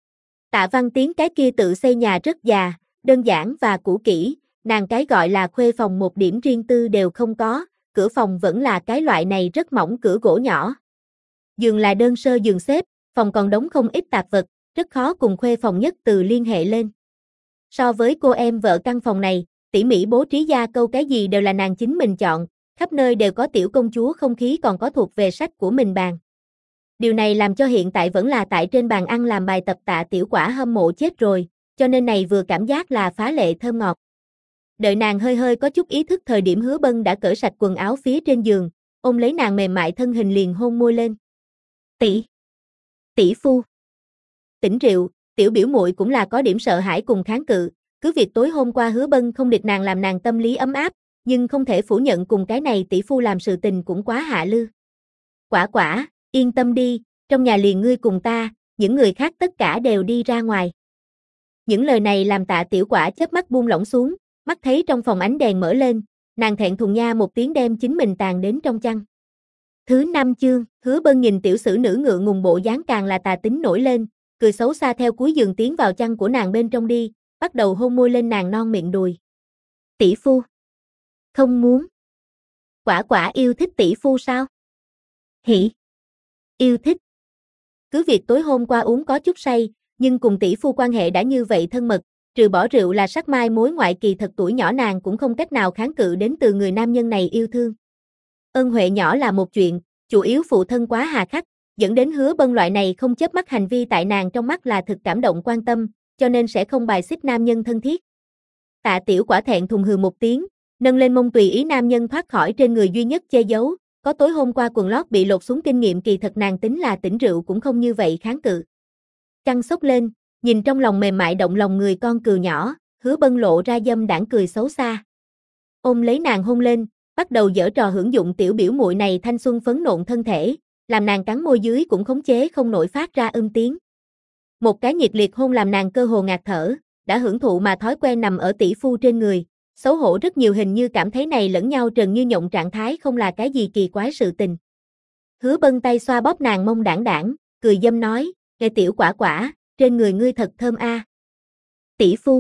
Tạ Văn Tiến cái kia tự xây nhà rất già, đơn giản và cũ kỹ, nàng cái gọi là khuê phòng một điểm riêng tư đều không có, cửa phòng vẫn là cái loại này rất mỏng cửa gỗ nhỏ. Giường là đơn sơ giường xếp, phòng còn đống không ít tạp vật, rất khó cùng khuê phòng nhất từ liên hệ lên. So với cô em vợ căn phòng này, tỉ mỉ bố trí gia câu cái gì đều là nàng chính mình chọn, khắp nơi đều có tiểu công chúa không khí còn có thuộc về sách của mình bàn. Điều này làm cho hiện tại vẫn là tại trên bàn ăn làm bài tập Tạ Tiểu Quả hâm mộ chết rồi, cho nên này vừa cảm giác là phá lệ thơm ngọt. Đợi nàng hơi hơi có chút ý thức thời điểm Hứa Bân đã cởi sạch quần áo phía trên giường, ôm lấy nàng mềm mại thân hình liền hôn môi lên. Tỷ phu. Tỉnh rượu, tiểu biểu muội cũng là có điểm sợ hãi cùng kháng cự, cứ việc tối hôm qua Hứa Bân không địch nàng làm nàng tâm lý ấm áp, nhưng không thể phủ nhận cùng cái này tỷ phu làm sự tình cũng quá hạ lưu. Quả quả, yên tâm đi, trong nhà liền ngươi cùng ta, những người khác tất cả đều đi ra ngoài. Những lời này làm Tạ Tiểu Quả chớp mắt buông lỏng xuống, mắt thấy trong phòng ánh đèn mở lên, nàng thẹn thùng nha một tiếng đem chính mình tàn đến trong chăn. Thứ 5 chương, Hứa Bân nhìn tiểu sử nữ ngượng ngùng bộ dáng càng là tà tính nổi lên, cười xấu xa theo cuối giường tiến vào chăn của nàng bên trong đi, bắt đầu hôn môi lên nàng non miệng đùi. Tỷ phu. Không muốn. Quả quả yêu thích tỷ phu sao? Hỉ. Yêu thích. Cứ việc tối hôm qua uống có chút say, nhưng cùng tỷ phu quan hệ đã như vậy thân mật, trừ bỏ rượu là sắc mai mối ngoại kỳ thật tuổi nhỏ nàng cũng không cách nào kháng cự đến từ người nam nhân này yêu thương. Ân huệ nhỏ là một chuyện, chủ yếu phụ thân quá hà khắc, dẫn đến Hứa Bân loại này không chớp mắt hành vi tại nàng trong mắt là thực cảm động quan tâm, cho nên sẽ không bài xích nam nhân thân thiết. Tạ Tiểu Quả thẹn thùng hừ một tiếng, nâng lên mông tùy ý nam nhân thoát khỏi trên người duy nhất che giấu, có tối hôm qua quần lót bị lột xuống kinh nghiệm kỳ thật nàng tính là tỉnh rượu cũng không như vậy kháng cự. Chăn xốc lên, nhìn trong lòng mềm mại động lòng người con cừu nhỏ, Hứa Bân lộ ra dâm đãng cười xấu xa. Ôm lấy nàng hôn lên, bắt đầu giở trò hưởng dụng tiểu biểu muội này thanh xuân phấn nộn thân thể, làm nàng cắn môi dưới cũng khống chế không nổi phát ra tiếng. Một cái nhiệt liệt hôn làm nàng cơ hồ ngạt thở, đã hưởng thụ mà thói quen nằm ở tỷ phu trên người, xấu hổ rất nhiều hình như cảm thấy này lẫn nhau trần như nhộng trạng thái không là cái gì kỳ quái sự tình. Hứa Bân tay xoa bóp nàng mông đảng đảng, cười dâm nói, nghe Tiểu Quả Quả, trên người ngươi thật thơm a. Tỷ phu.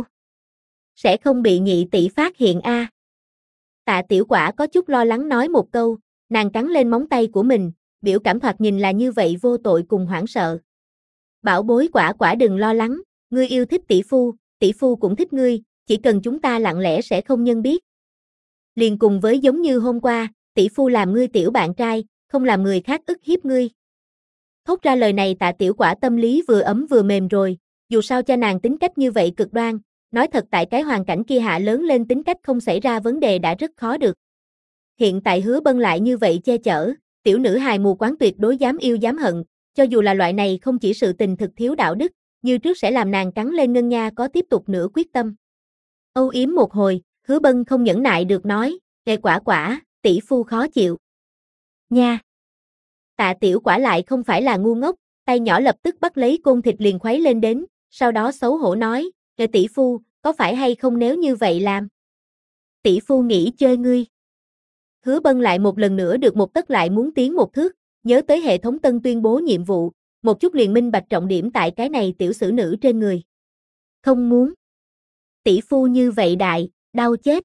Sẽ không bị nhị tỷ phát hiện a. Tạ Tiểu Quả có chút lo lắng nói một câu, nàng cắn lên móng tay của mình, biểu cảm thoạt nhìn là như vậy vô tội cùng hoảng sợ. Bảo bối Quả Quả đừng lo lắng, ngươi yêu thích tỷ phu cũng thích ngươi, chỉ cần chúng ta lặng lẽ sẽ không nhân biết. Liền cùng với giống như hôm qua, tỷ phu làm ngươi tiểu bạn trai, không làm người khác ức hiếp ngươi. Thốt ra lời này Tạ Tiểu Quả tâm lý vừa ấm vừa mềm rồi, dù sao cho nàng tính cách như vậy cực đoan, nói thật tại cái hoàn cảnh kia hạ lớn lên tính cách không xảy ra vấn đề đã rất khó được. Hiện tại Hứa Bân lại như vậy che chở, tiểu nữ hài mù quáng tuyệt đối dám yêu dám hận, cho dù là loại này không chỉ sự tình thực thiếu đạo đức, như trước sẽ làm nàng cắn lên ngân nha có tiếp tục nữa quyết tâm. Âu yếm một hồi, Hứa Bân không nhẫn nại được nói, "Ê Quả Quả, tỷ phu khó chịu." Nha. Tạ Tiểu Quả lại không phải là ngu ngốc, tay nhỏ lập tức bắt lấy côn thịt liền khuấy lên đến, sau đó xấu hổ nói, "Ê tỷ phu, có phải hay không nếu như vậy làm?" Tỷ phu nghĩ chơi ngươi. Hứa Bân lại một lần nữa được một tấc lại muốn tiến một thước, nhớ tới hệ thống tân tuyên bố nhiệm vụ, một chút liền minh bạch trọng điểm tại cái này tiểu sử nữ trên người. Không muốn. Tỷ phu như vậy đại, đau chết.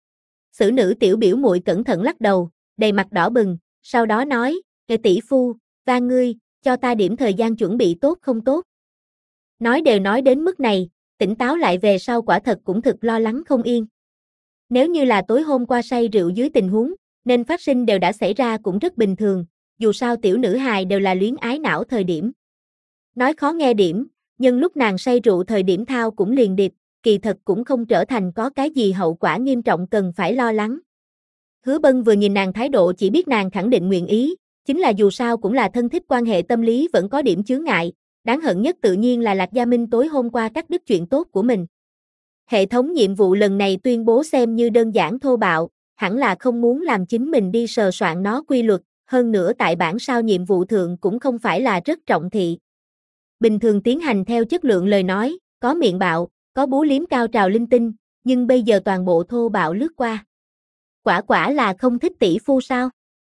Sử nữ tiểu biểu muội cẩn thận lắc đầu, đầy mặt đỏ bừng, sau đó nói, "Ê tỷ phu, van ngươi, cho ta điểm thời gian chuẩn bị tốt không tốt?" Nói đều nói đến mức này, tỉnh táo lại về sau quả thật cũng thực lo lắng không yên. Nếu như là tối hôm qua say rượu dưới tình huống, nên phát sinh đều đã xảy ra cũng rất bình thường, dù sao tiểu nữ hài đều là luyến ái não thời điểm. Nói khó nghe điểm, nhưng lúc nàng say rượu thời điểm thao cũng liền điệp, kỳ thật cũng không trở thành có cái gì hậu quả nghiêm trọng cần phải lo lắng. Hứa Bân vừa nhìn nàng thái độ chỉ biết nàng khẳng định nguyện ý, chính là dù sao cũng là thân thích quan hệ tâm lý vẫn có điểm chướng ngại, đáng hận nhất tự nhiên là Lạc Gia Minh tối hôm qua cắt đứt chuyện tốt của mình. Hệ thống nhiệm vụ lần này tuyên bố xem như đơn giản thô bạo, hẳn là không muốn làm chính mình đi sờ soạn nó quy luật, hơn nữa tại bản sao nhiệm vụ thượng cũng không phải là rất trọng thị. Bình thường tiến hành theo chất lượng lời nói, có miệng bạo, có bú liếm cao trào linh tinh, nhưng bây giờ toàn bộ thô bạo lướt qua. Quả quả là không thích tỷ phu sao?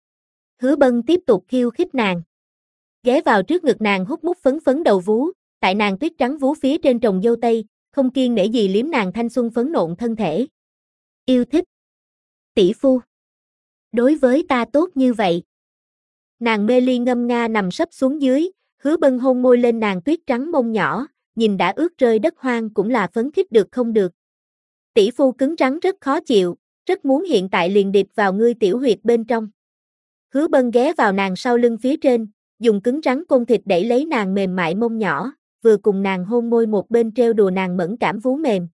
Hứa Bân tiếp tục khiêu khích nàng. Ghé vào trước ngực nàng hút mút phấn phấn đầu vú, tại nàng tuyết trắng vú phía trên trồng dâu tây, không kiêng nể gì liếm nàng thanh xuân phấn nộn thân thể. Yêu thích. Tỷ phu. Đối với ta tốt như vậy. Nàng mê ly ngâm nga nằm sấp xuống dưới, Hứa Bân hôn môi lên nàng tuyết trắng mông nhỏ, nhìn đã ướt rơi đất hoang cũng là phấn khích được không được. Tỷ phu cứng rắn rất khó chịu, rất muốn hiện tại liền điệp vào ngươi tiểu huyệt bên trong. Hứa Bân ghé vào nàng sau lưng phía trên, dùng cứng rắn côn thịt đẩy lấy nàng mềm mại mông nhỏ, vừa cùng nàng hôn môi một bên treo đùa nàng mẫn cảm vú mềm.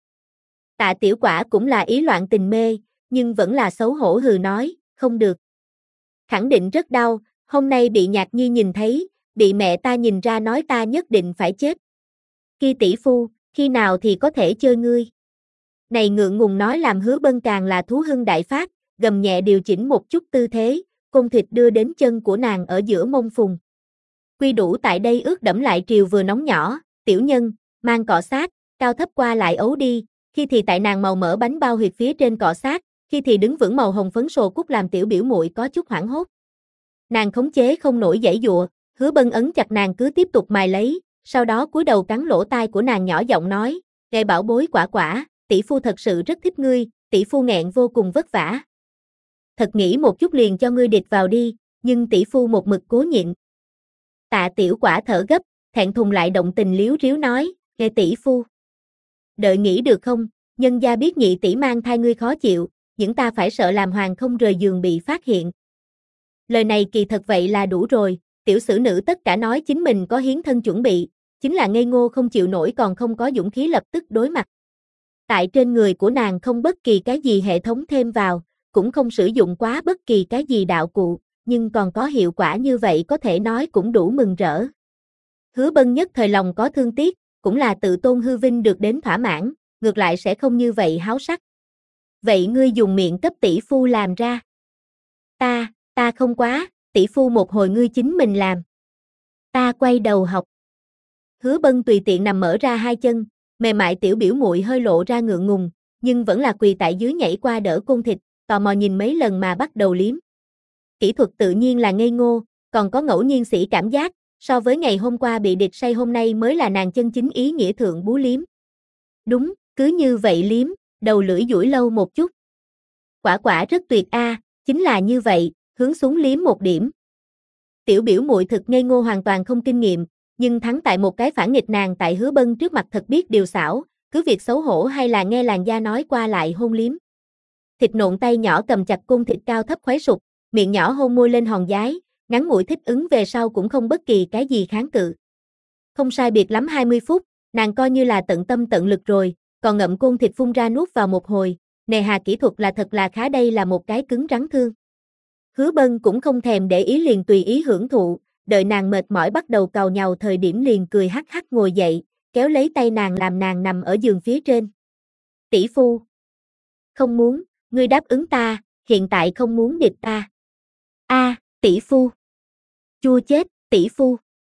Tạ Tiểu Quả cũng là ý loạn tình mê, nhưng vẫn là xấu hổ hừ nói, không được. Khẳng định rất đau, hôm nay bị Nhạc Nhi nhìn thấy, bị mẹ ta nhìn ra nói ta nhất định phải chết. Kia tỷ phu, khi nào thì có thể chơi ngươi? Này ngượng ngùng nói làm Hứa Bân càng là thú hưng đại phát, gầm nhẹ điều chỉnh một chút tư thế, côn thịt đưa đến chân của nàng ở giữa mông phùng. Quy đủ tại đây ướt đẫm lại triều vừa nóng nhỏ, tiểu nhân, mang cọ sát, cao thấp qua lại ấu đi, khi thì tại nàng màu mỡ bánh bao huyệt phía trên cọ sát, khi thì đứng vững màu hồng phấn sồ cúc làm tiểu biểu muội có chút hoảng hốt. Nàng khống chế không nổi giãy giụa, Hứa Bân ấn chặt nàng cứ tiếp tục mài lấy, sau đó cúi đầu cắn lỗ tai của nàng nhỏ giọng nói, "Nghe bảo bối Quả Quả, tỷ phu thật sự rất thích ngươi, tỷ phu nghẹn vô cùng vất vả. Thật nghĩ một chút liền cho ngươi địt vào đi, nhưng tỷ phu một mực cố nhịn. Tạ Tiểu Quả thở gấp, thẹn thùng lại động tình líu ríu nói, nghe tỷ phu. Đợi nghĩ được không, nhân gia biết nhị tỷ mang thai ngươi khó chịu, những ta phải sợ làm hoàng không rời giường bị phát hiện. Lời này kỳ thật vậy là đủ rồi, tiểu sử nữ tất cả nói chính mình có hiến thân chuẩn bị, chính là ngây ngô không chịu nổi còn không có dũng khí lập tức đối mặt. Tại trên người của nàng không bất kỳ cái gì hệ thống thêm vào, cũng không sử dụng quá bất kỳ cái gì đạo cụ, nhưng còn có hiệu quả như vậy có thể nói cũng đủ mừng rỡ. Hứa Bân nhất thời lòng có thương tiếc, cũng là tự tôn hư vinh được đến thỏa mãn, ngược lại sẽ không như vậy háo sắc. Vậy ngươi dùng miệng cấp tỷ phu làm ra. Ta không quá, tỷ phu một hồi ngươi chính mình làm. Ta quay đầu học. Hứa Bân tùy tiện nằm mở ra hai chân, mềm mại tiểu biểu muội hơi lộ ra ngượng ngùng, nhưng vẫn là quỳ tại dưới nhảy qua đỡ côn thịt, tò mò nhìn mấy lần mà bắt đầu liếm. Kỹ thuật tự nhiên là ngây ngô, còn có ngẫu nhiên sĩ cảm giác, so với ngày hôm qua bị địch say hôm nay mới là nàng chân chính ý nghĩa thượng bú liếm. Đúng, cứ như vậy liếm, đầu lưỡi duỗi lâu một chút. Quả rất tuyệt a, chính là như vậy, hướng xuống liếm một điểm. Tiểu biểu muội thực ngây ngô hoàn toàn không kinh nghiệm, nhưng thắng tại một cái phản nghịch nàng tại Hứa Bân trước mặt thật biết điều xảo, cứ việc xấu hổ hay là nghe làn da nói qua lại hôn liếm. Thịt nộn tay nhỏ cầm chặt côn thịt cao thấp khuấy sụp, miệng nhỏ hôn môi lên hòn dái, ngắn ngủi thích ứng về sau cũng không bất kỳ cái gì kháng cự. Không sai biệt lắm 20 phút, nàng coi như là tận tâm tận lực rồi, còn ngậm côn thịt phun ra nuốt vào một hồi, nề hà kỹ thuật là thật là khá, đây là một cái cứng rắn thương. Hứa Bân cũng không thèm để ý liền tùy ý hưởng thụ, đợi nàng mệt mỏi bắt đầu càu nhàu thời điểm liền cười hắc hắc ngồi dậy, kéo lấy tay nàng làm nàng nằm ở giường phía trên. Tỷ phu. Không muốn, ngươi đáp ứng ta, hiện tại không muốn điệp ta. Tỷ phu. Chua chết, tỷ phu.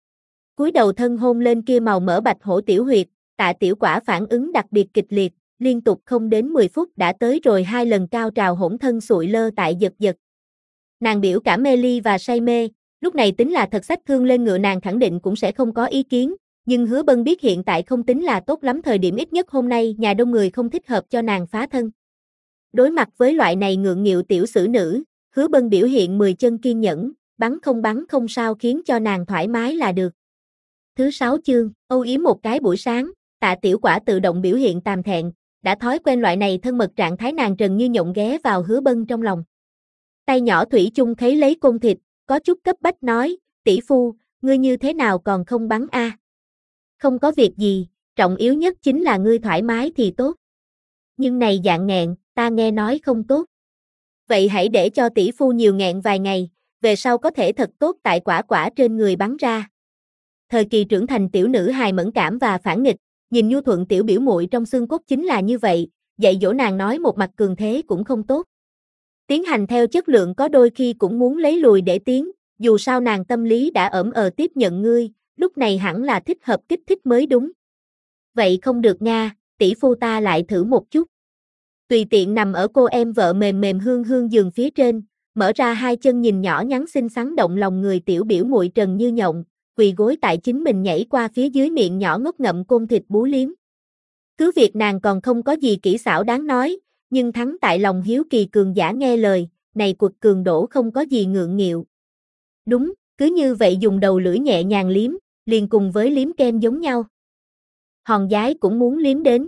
Cúi đầu thân hôn lên kia màu mỡ bạch hổ tiểu huyệt, Tạ Tiểu Quả phản ứng đặc biệt kịch liệt, liên tục không đến 10 phút đã tới rồi 2 lần cao trào hỗn thân sụi lơ tại giật giật. Nàng biểu cảm mê ly và say mê, lúc này tính là thật sách thương lên ngựa nàng khẳng định cũng sẽ không có ý kiến, nhưng Hứa Bân biết hiện tại không tính là tốt lắm thời điểm, ít nhất hôm nay nhà đông người không thích hợp cho nàng phá thân. Đối mặt với loại này ngượng nghịu tiểu sử nữ, Hứa Bân biểu hiện 10 chân kiên nhẫn, bắn không sao khiến cho nàng thoải mái là được. Thứ 6 chương, âu yếm một cái buổi sáng, Tạ Tiểu Quả tự động biểu hiện tàm thẹn, đã thói quen loại này thân mật trạng thái nàng trần như nhộng ghé vào Hứa Bân trong lòng. Tay nhỏ thủy chung khấy lấy côn thịt, có chút cấp bách nói, tỷ phu, ngươi như thế nào còn không bắn a? Không có việc gì, trọng yếu nhất chính là ngươi thoải mái thì tốt. Nhưng này dạng nghẹn, ta nghe nói không tốt. Vậy hãy để cho tỷ phu nhiều nghẹn vài ngày, về sau có thể thật tốt tại quả trên người bắn ra. Thời kỳ trưởng thành tiểu nữ hài mẫn cảm và phản nghịch, nhìn nhu thuận tiểu biểu muội trong xương cốt chính là như vậy, dạy dỗ nàng nói một mặt cường thế cũng không tốt. Tiến hành theo chất lượng có đôi khi cũng muốn lấy lùi để tiến, dù sao nàng tâm lý đã tiếp nhận ngươi, lúc này hẳn là thích hợp kích thích mới đúng. Vậy không được nha, tỷ phu ta lại thử một chút. Tùy tiện nằm ở cô em vợ mềm mềm hương hương giường phía trên, mở ra hai chân nhìn nhỏ nhắn xinh xắn động lòng người tiểu biểu muội trần như nhộng, quỳ gối tại chính mình nhảy qua phía dưới miệng nhỏ ngốc ngậm côn thịt bú liếm. Cứ việc nàng còn không có gì kỹ xảo đáng nói, nhưng thắng tại lòng hiếu kỳ cường giả nghe lời, này cuộc cường đổ không có gì ngượng nghịu. Đúng, cứ như vậy dùng đầu lưỡi nhẹ nhàng liếm, liền cùng với liếm kem giống nhau. Hòn dái cũng muốn liếm đến.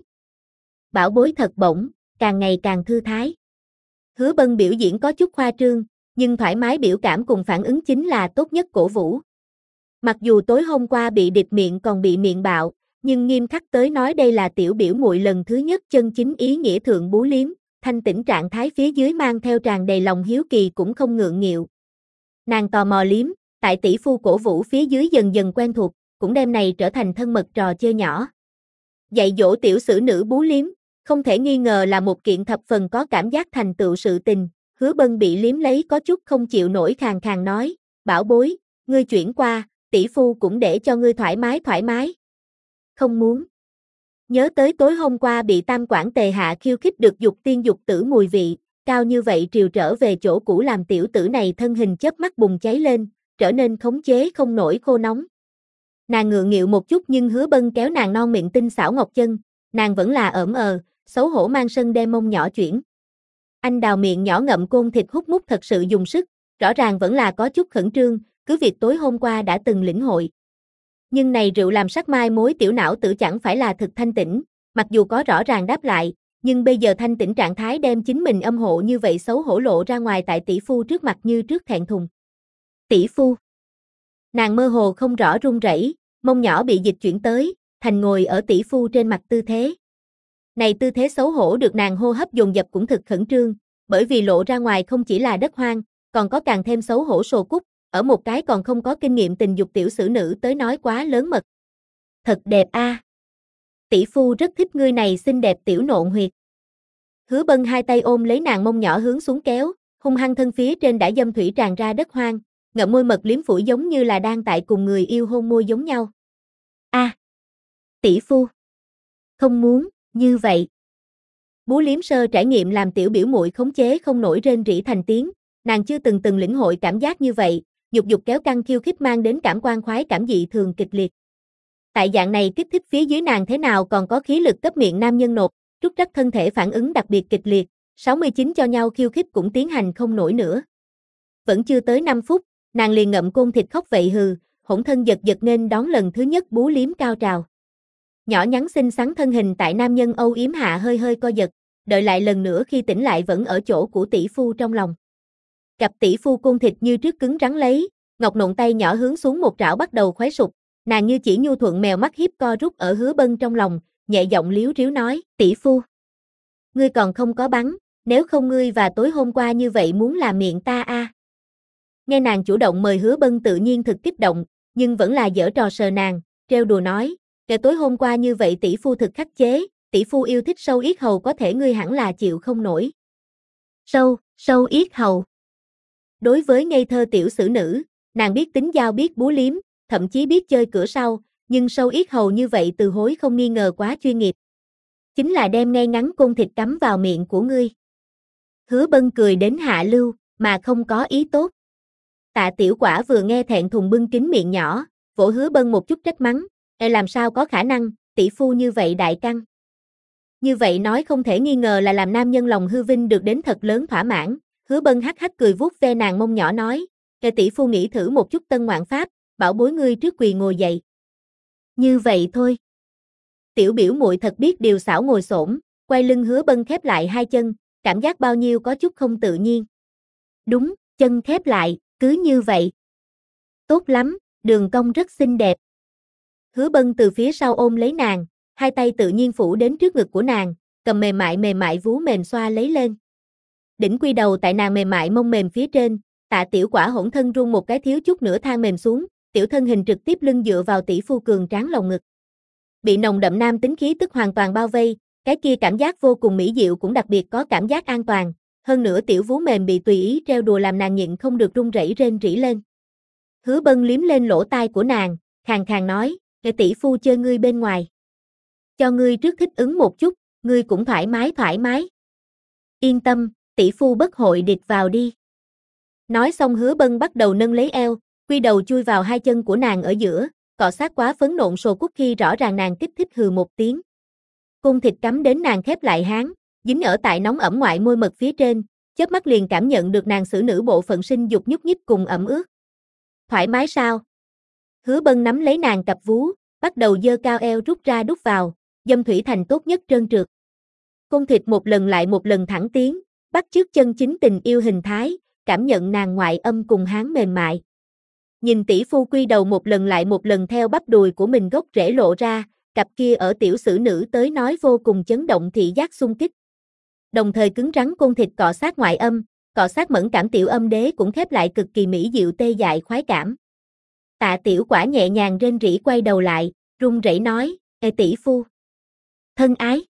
Bảo bối thật bổng, càng ngày càng thư thái. Hứa Bân biểu diễn có chút khoa trương, nhưng thoải mái biểu cảm cùng phản ứng chính là tốt nhất cổ vũ. Mặc dù tối hôm qua bị địch miệng còn bị miệng bạo, nhưng nghiêm khắc tới nói đây là tiểu biểu muội lần thứ nhất chân chính ý nghĩa thượng bú liếm, thanh tĩnh trạng thái phía dưới mang theo tràn đầy lòng hiếu kỳ cũng không ngượng nghịu. Nàng tò mò liếm, tại tỷ phu cổ vũ phía dưới dần dần quen thuộc, cũng đem này trở thành thân mật trò chơi nhỏ. Dạy dỗ tiểu sử nữ bú liếm, không thể nghi ngờ là một kiện thập phần có cảm giác thành tựu sự tình. Hứa Bân bị liếm lấy có chút không chịu nổi khàn khàn nói, bảo bối, ngươi chuyển qua, tỷ phu cũng để cho ngươi thoải mái. Không muốn. Nhớ tới tối hôm qua bị tam quản tề hạ khiêu khích được dục tiên dục tử mùi vị, cao như vậy triều trở về chỗ cũ làm tiểu tử này thân hình chớp mắt bùng cháy lên, trở nên khống chế không nổi khô nóng. Nàng ngượng nghịu một chút nhưng Hứa Bân kéo nàng non miệng tinh xảo ngọc chân, nàng vẫn là xấu hổ mang sân đem mông nhỏ chuyển. Anh đào miệng nhỏ ngậm côn thịt hút mút thật sự dùng sức, rõ ràng vẫn là có chút khẩn trương, cứ việc tối hôm qua đã từng lĩnh hội. Nhưng này rượu làm sắc mai mối tiểu não tử chẳng phải là thực thanh tĩnh, mặc dù có rõ ràng đáp lại, nhưng bây giờ thanh tĩnh trạng thái đem chính mình âm hộ như vậy xấu hổ lộ ra ngoài tại tỷ phu trước mặt như trước thẹn thùng. Tỷ phu. Nàng mơ hồ không rõ run rẩy, mông nhỏ bị dịch chuyển tới, thành ngồi ở tỷ phu trên mặt tư thế. Này tư thế xấu hổ được nàng hô hấp dồn dập cũng thực khẩn trương, bởi vì lộ ra ngoài không chỉ là đất hoang, còn có càng thêm xấu hổ sồ cúc, ở một cái còn không có kinh nghiệm tình dục tiểu sử nữ tới nói quá lớn mật. Thật đẹp a. Tỷ phu rất thích ngươi này xinh đẹp tiểu nộn huyệt. Hứa Bân hai tay ôm lấy nàng mông nhỏ hướng xuống kéo, hung hăng thân phía trên đã dâm thủy tràn ra đất hoang, ngậm môi mật liếm phủi giống như là đang tại cùng người yêu hôn môi giống nhau. A. Tỷ phu. Không muốn, như vậy. Bú liếm sơ trải nghiệm làm tiểu biểu muội khống chế không nổi rên rỉ thành tiếng, nàng chưa từng lĩnh hội cảm giác như vậy, dục dục kéo căng khiêu khích mang đến cảm quan khoái cảm dị thường kịch liệt. Tại dạng này kích thích phía dưới nàng thế nào còn có khí lực cấp miệng nam nhân nộp, trúc trắc thân thể phản ứng đặc biệt kịch liệt, 69 cho nhau khiêu khích cũng tiến hành không nổi nữa. Vẫn chưa tới 5 phút, nàng liền ngậm côn thịt khóc vậy hừ, hỗn thân giật giật nên đón lần thứ nhất bú liếm cao trào. Nhỏ nhắn xinh xắn thân hình tại nam nhân âu yếm hạ hơi hơi co giật, đợi lại lần nữa khi tỉnh lại vẫn ở chỗ của tỷ phu trong lòng. Gặp tỷ phu côn thịt như trước cứng rắn lấy, ngọc nộn tay nhỏ hướng xuống một trảo bắt đầu khoái sụp, nàng như chỉ nhu thuận mèo mắt hiếp co rút ở Hứa Bân trong lòng, nhẹ giọng liếu riếu nói, tỷ phu. Ngươi còn không có bắn, nếu không ngươi và tối hôm qua như vậy muốn làm miệng ta a. Nghe nàng chủ động mời Hứa Bân tự nhiên thực kích động, nhưng vẫn là giở trò sờ nàng, trêu đùa nói, kể tối hôm qua như vậy tỷ phu thực khắc chế, tỷ phu yêu thích sâu yết hầu có thể ngươi hẳn là chịu không nổi. Sâu yết hầu. Đối với ngây thơ tiểu sử nữ, nàng biết tính giao biết bú liếm, thậm chí biết chơi cửa sau, nhưng sâu yết hầu như vậy từ hối không nghi ngờ quá chuyên nghiệp. Chính là đem ngay ngắn côn thịt cắm vào miệng của ngươi. Hứa Bân cười đến hạ lưu, mà không có ý tốt. Tạ Tiểu Quả vừa nghe thẹn thùng bưng kín miệng nhỏ, vỗ Hứa Bân một chút trách mắng, làm sao có khả năng, tỷ phu như vậy đại căng. Như vậy nói không thể nghi ngờ là làm nam nhân lòng hư vinh được đến thật lớn thỏa mãn. Hứa Bân hắc hắc cười vuốt ve nàng mông nhỏ nói, tỷ phu nghĩ thử một chút tân ngoạn pháp, bảo bối ngươi trước quỳ ngồi dậy. Như vậy thôi. Tiểu biểu muội thật biết điều xảo ngồi xổm, quay lưng Hứa Bân khép lại hai chân, cảm giác bao nhiêu có chút không tự nhiên. Đúng, chân khép lại, cứ như vậy. Tốt lắm, đường cong rất xinh đẹp. Hứa Bân từ phía sau ôm lấy nàng, hai tay tự nhiên phủ đến trước ngực của nàng, cầm mềm mại vú mềm xoa lấy lên. Đỉnh quy đầu tại nàng mềm mại mông mềm phía trên, Tạ Tiểu Quả hỗn thân run một cái thiếu chút nữa than mềm xuống, tiểu thân hình trực tiếp lưng dựa vào tỷ phu cường tráng lồng ngực. Bị nồng đậm nam tính khí tức hoàn toàn bao vây, cái kia cảm giác vô cùng mỹ diệu cũng đặc biệt có cảm giác an toàn, hơn nữa tiểu vú mềm bị tùy ý treo đùa làm nàng nhịn không được run rẩy rên rỉ lên. Hứa Bân liếm lên lỗ tai của nàng, khàn khàn nói, "Kẻ tỷ phu chơi ngươi bên ngoài. Cho ngươi trước thích ứng một chút, ngươi cũng thoải mái. Yên tâm, tỷ phu bất hội địch vào đi." Nói xong Hứa Bân bắt đầu nâng lấy eo, quy đầu chui vào hai chân của nàng ở giữa, cọ sát quá phấn nộn sồ cúc khi rõ ràng nàng kích thích hừ một tiếng. Cung thịt cắm đến nàng khép lại háng, dính ở tại nóng ẩm ngoại môi mật phía trên, chớp mắt liền cảm nhận được nàng xử nữ bộ phận sinh dục nhúc nhích cùng ẩm ướt. Thoải mái sao? Hứa Bân nắm lấy nàng cặp vú, bắt đầu giơ cao eo rút ra đút vào, dâm thủy thành tốt nhất trơn trượt. Cung thịt một lần lại một lần thẳng tiến, bắt chước chân chính tình yêu hình thái, cảm nhận nàng ngoại âm cùng háng mềm mại. Nhìn tỷ phu quy đầu một lần lại một lần theo bắp đùi của mình gốc rễ lộ ra, cặp kia ở tiểu sử nữ tới nói vô cùng chấn động thị giác xung kích. Đồng thời cứng rắn côn thịt cọ sát ngoại âm, cọ sát mẫn cảm tiểu âm đế cũng khép lại cực kỳ mỹ diệu tê dại khoái cảm. Tạ Tiểu Quả nhẹ nhàng rên rỉ quay đầu lại, run rẩy nói, "Ê tỷ phu, thân ái,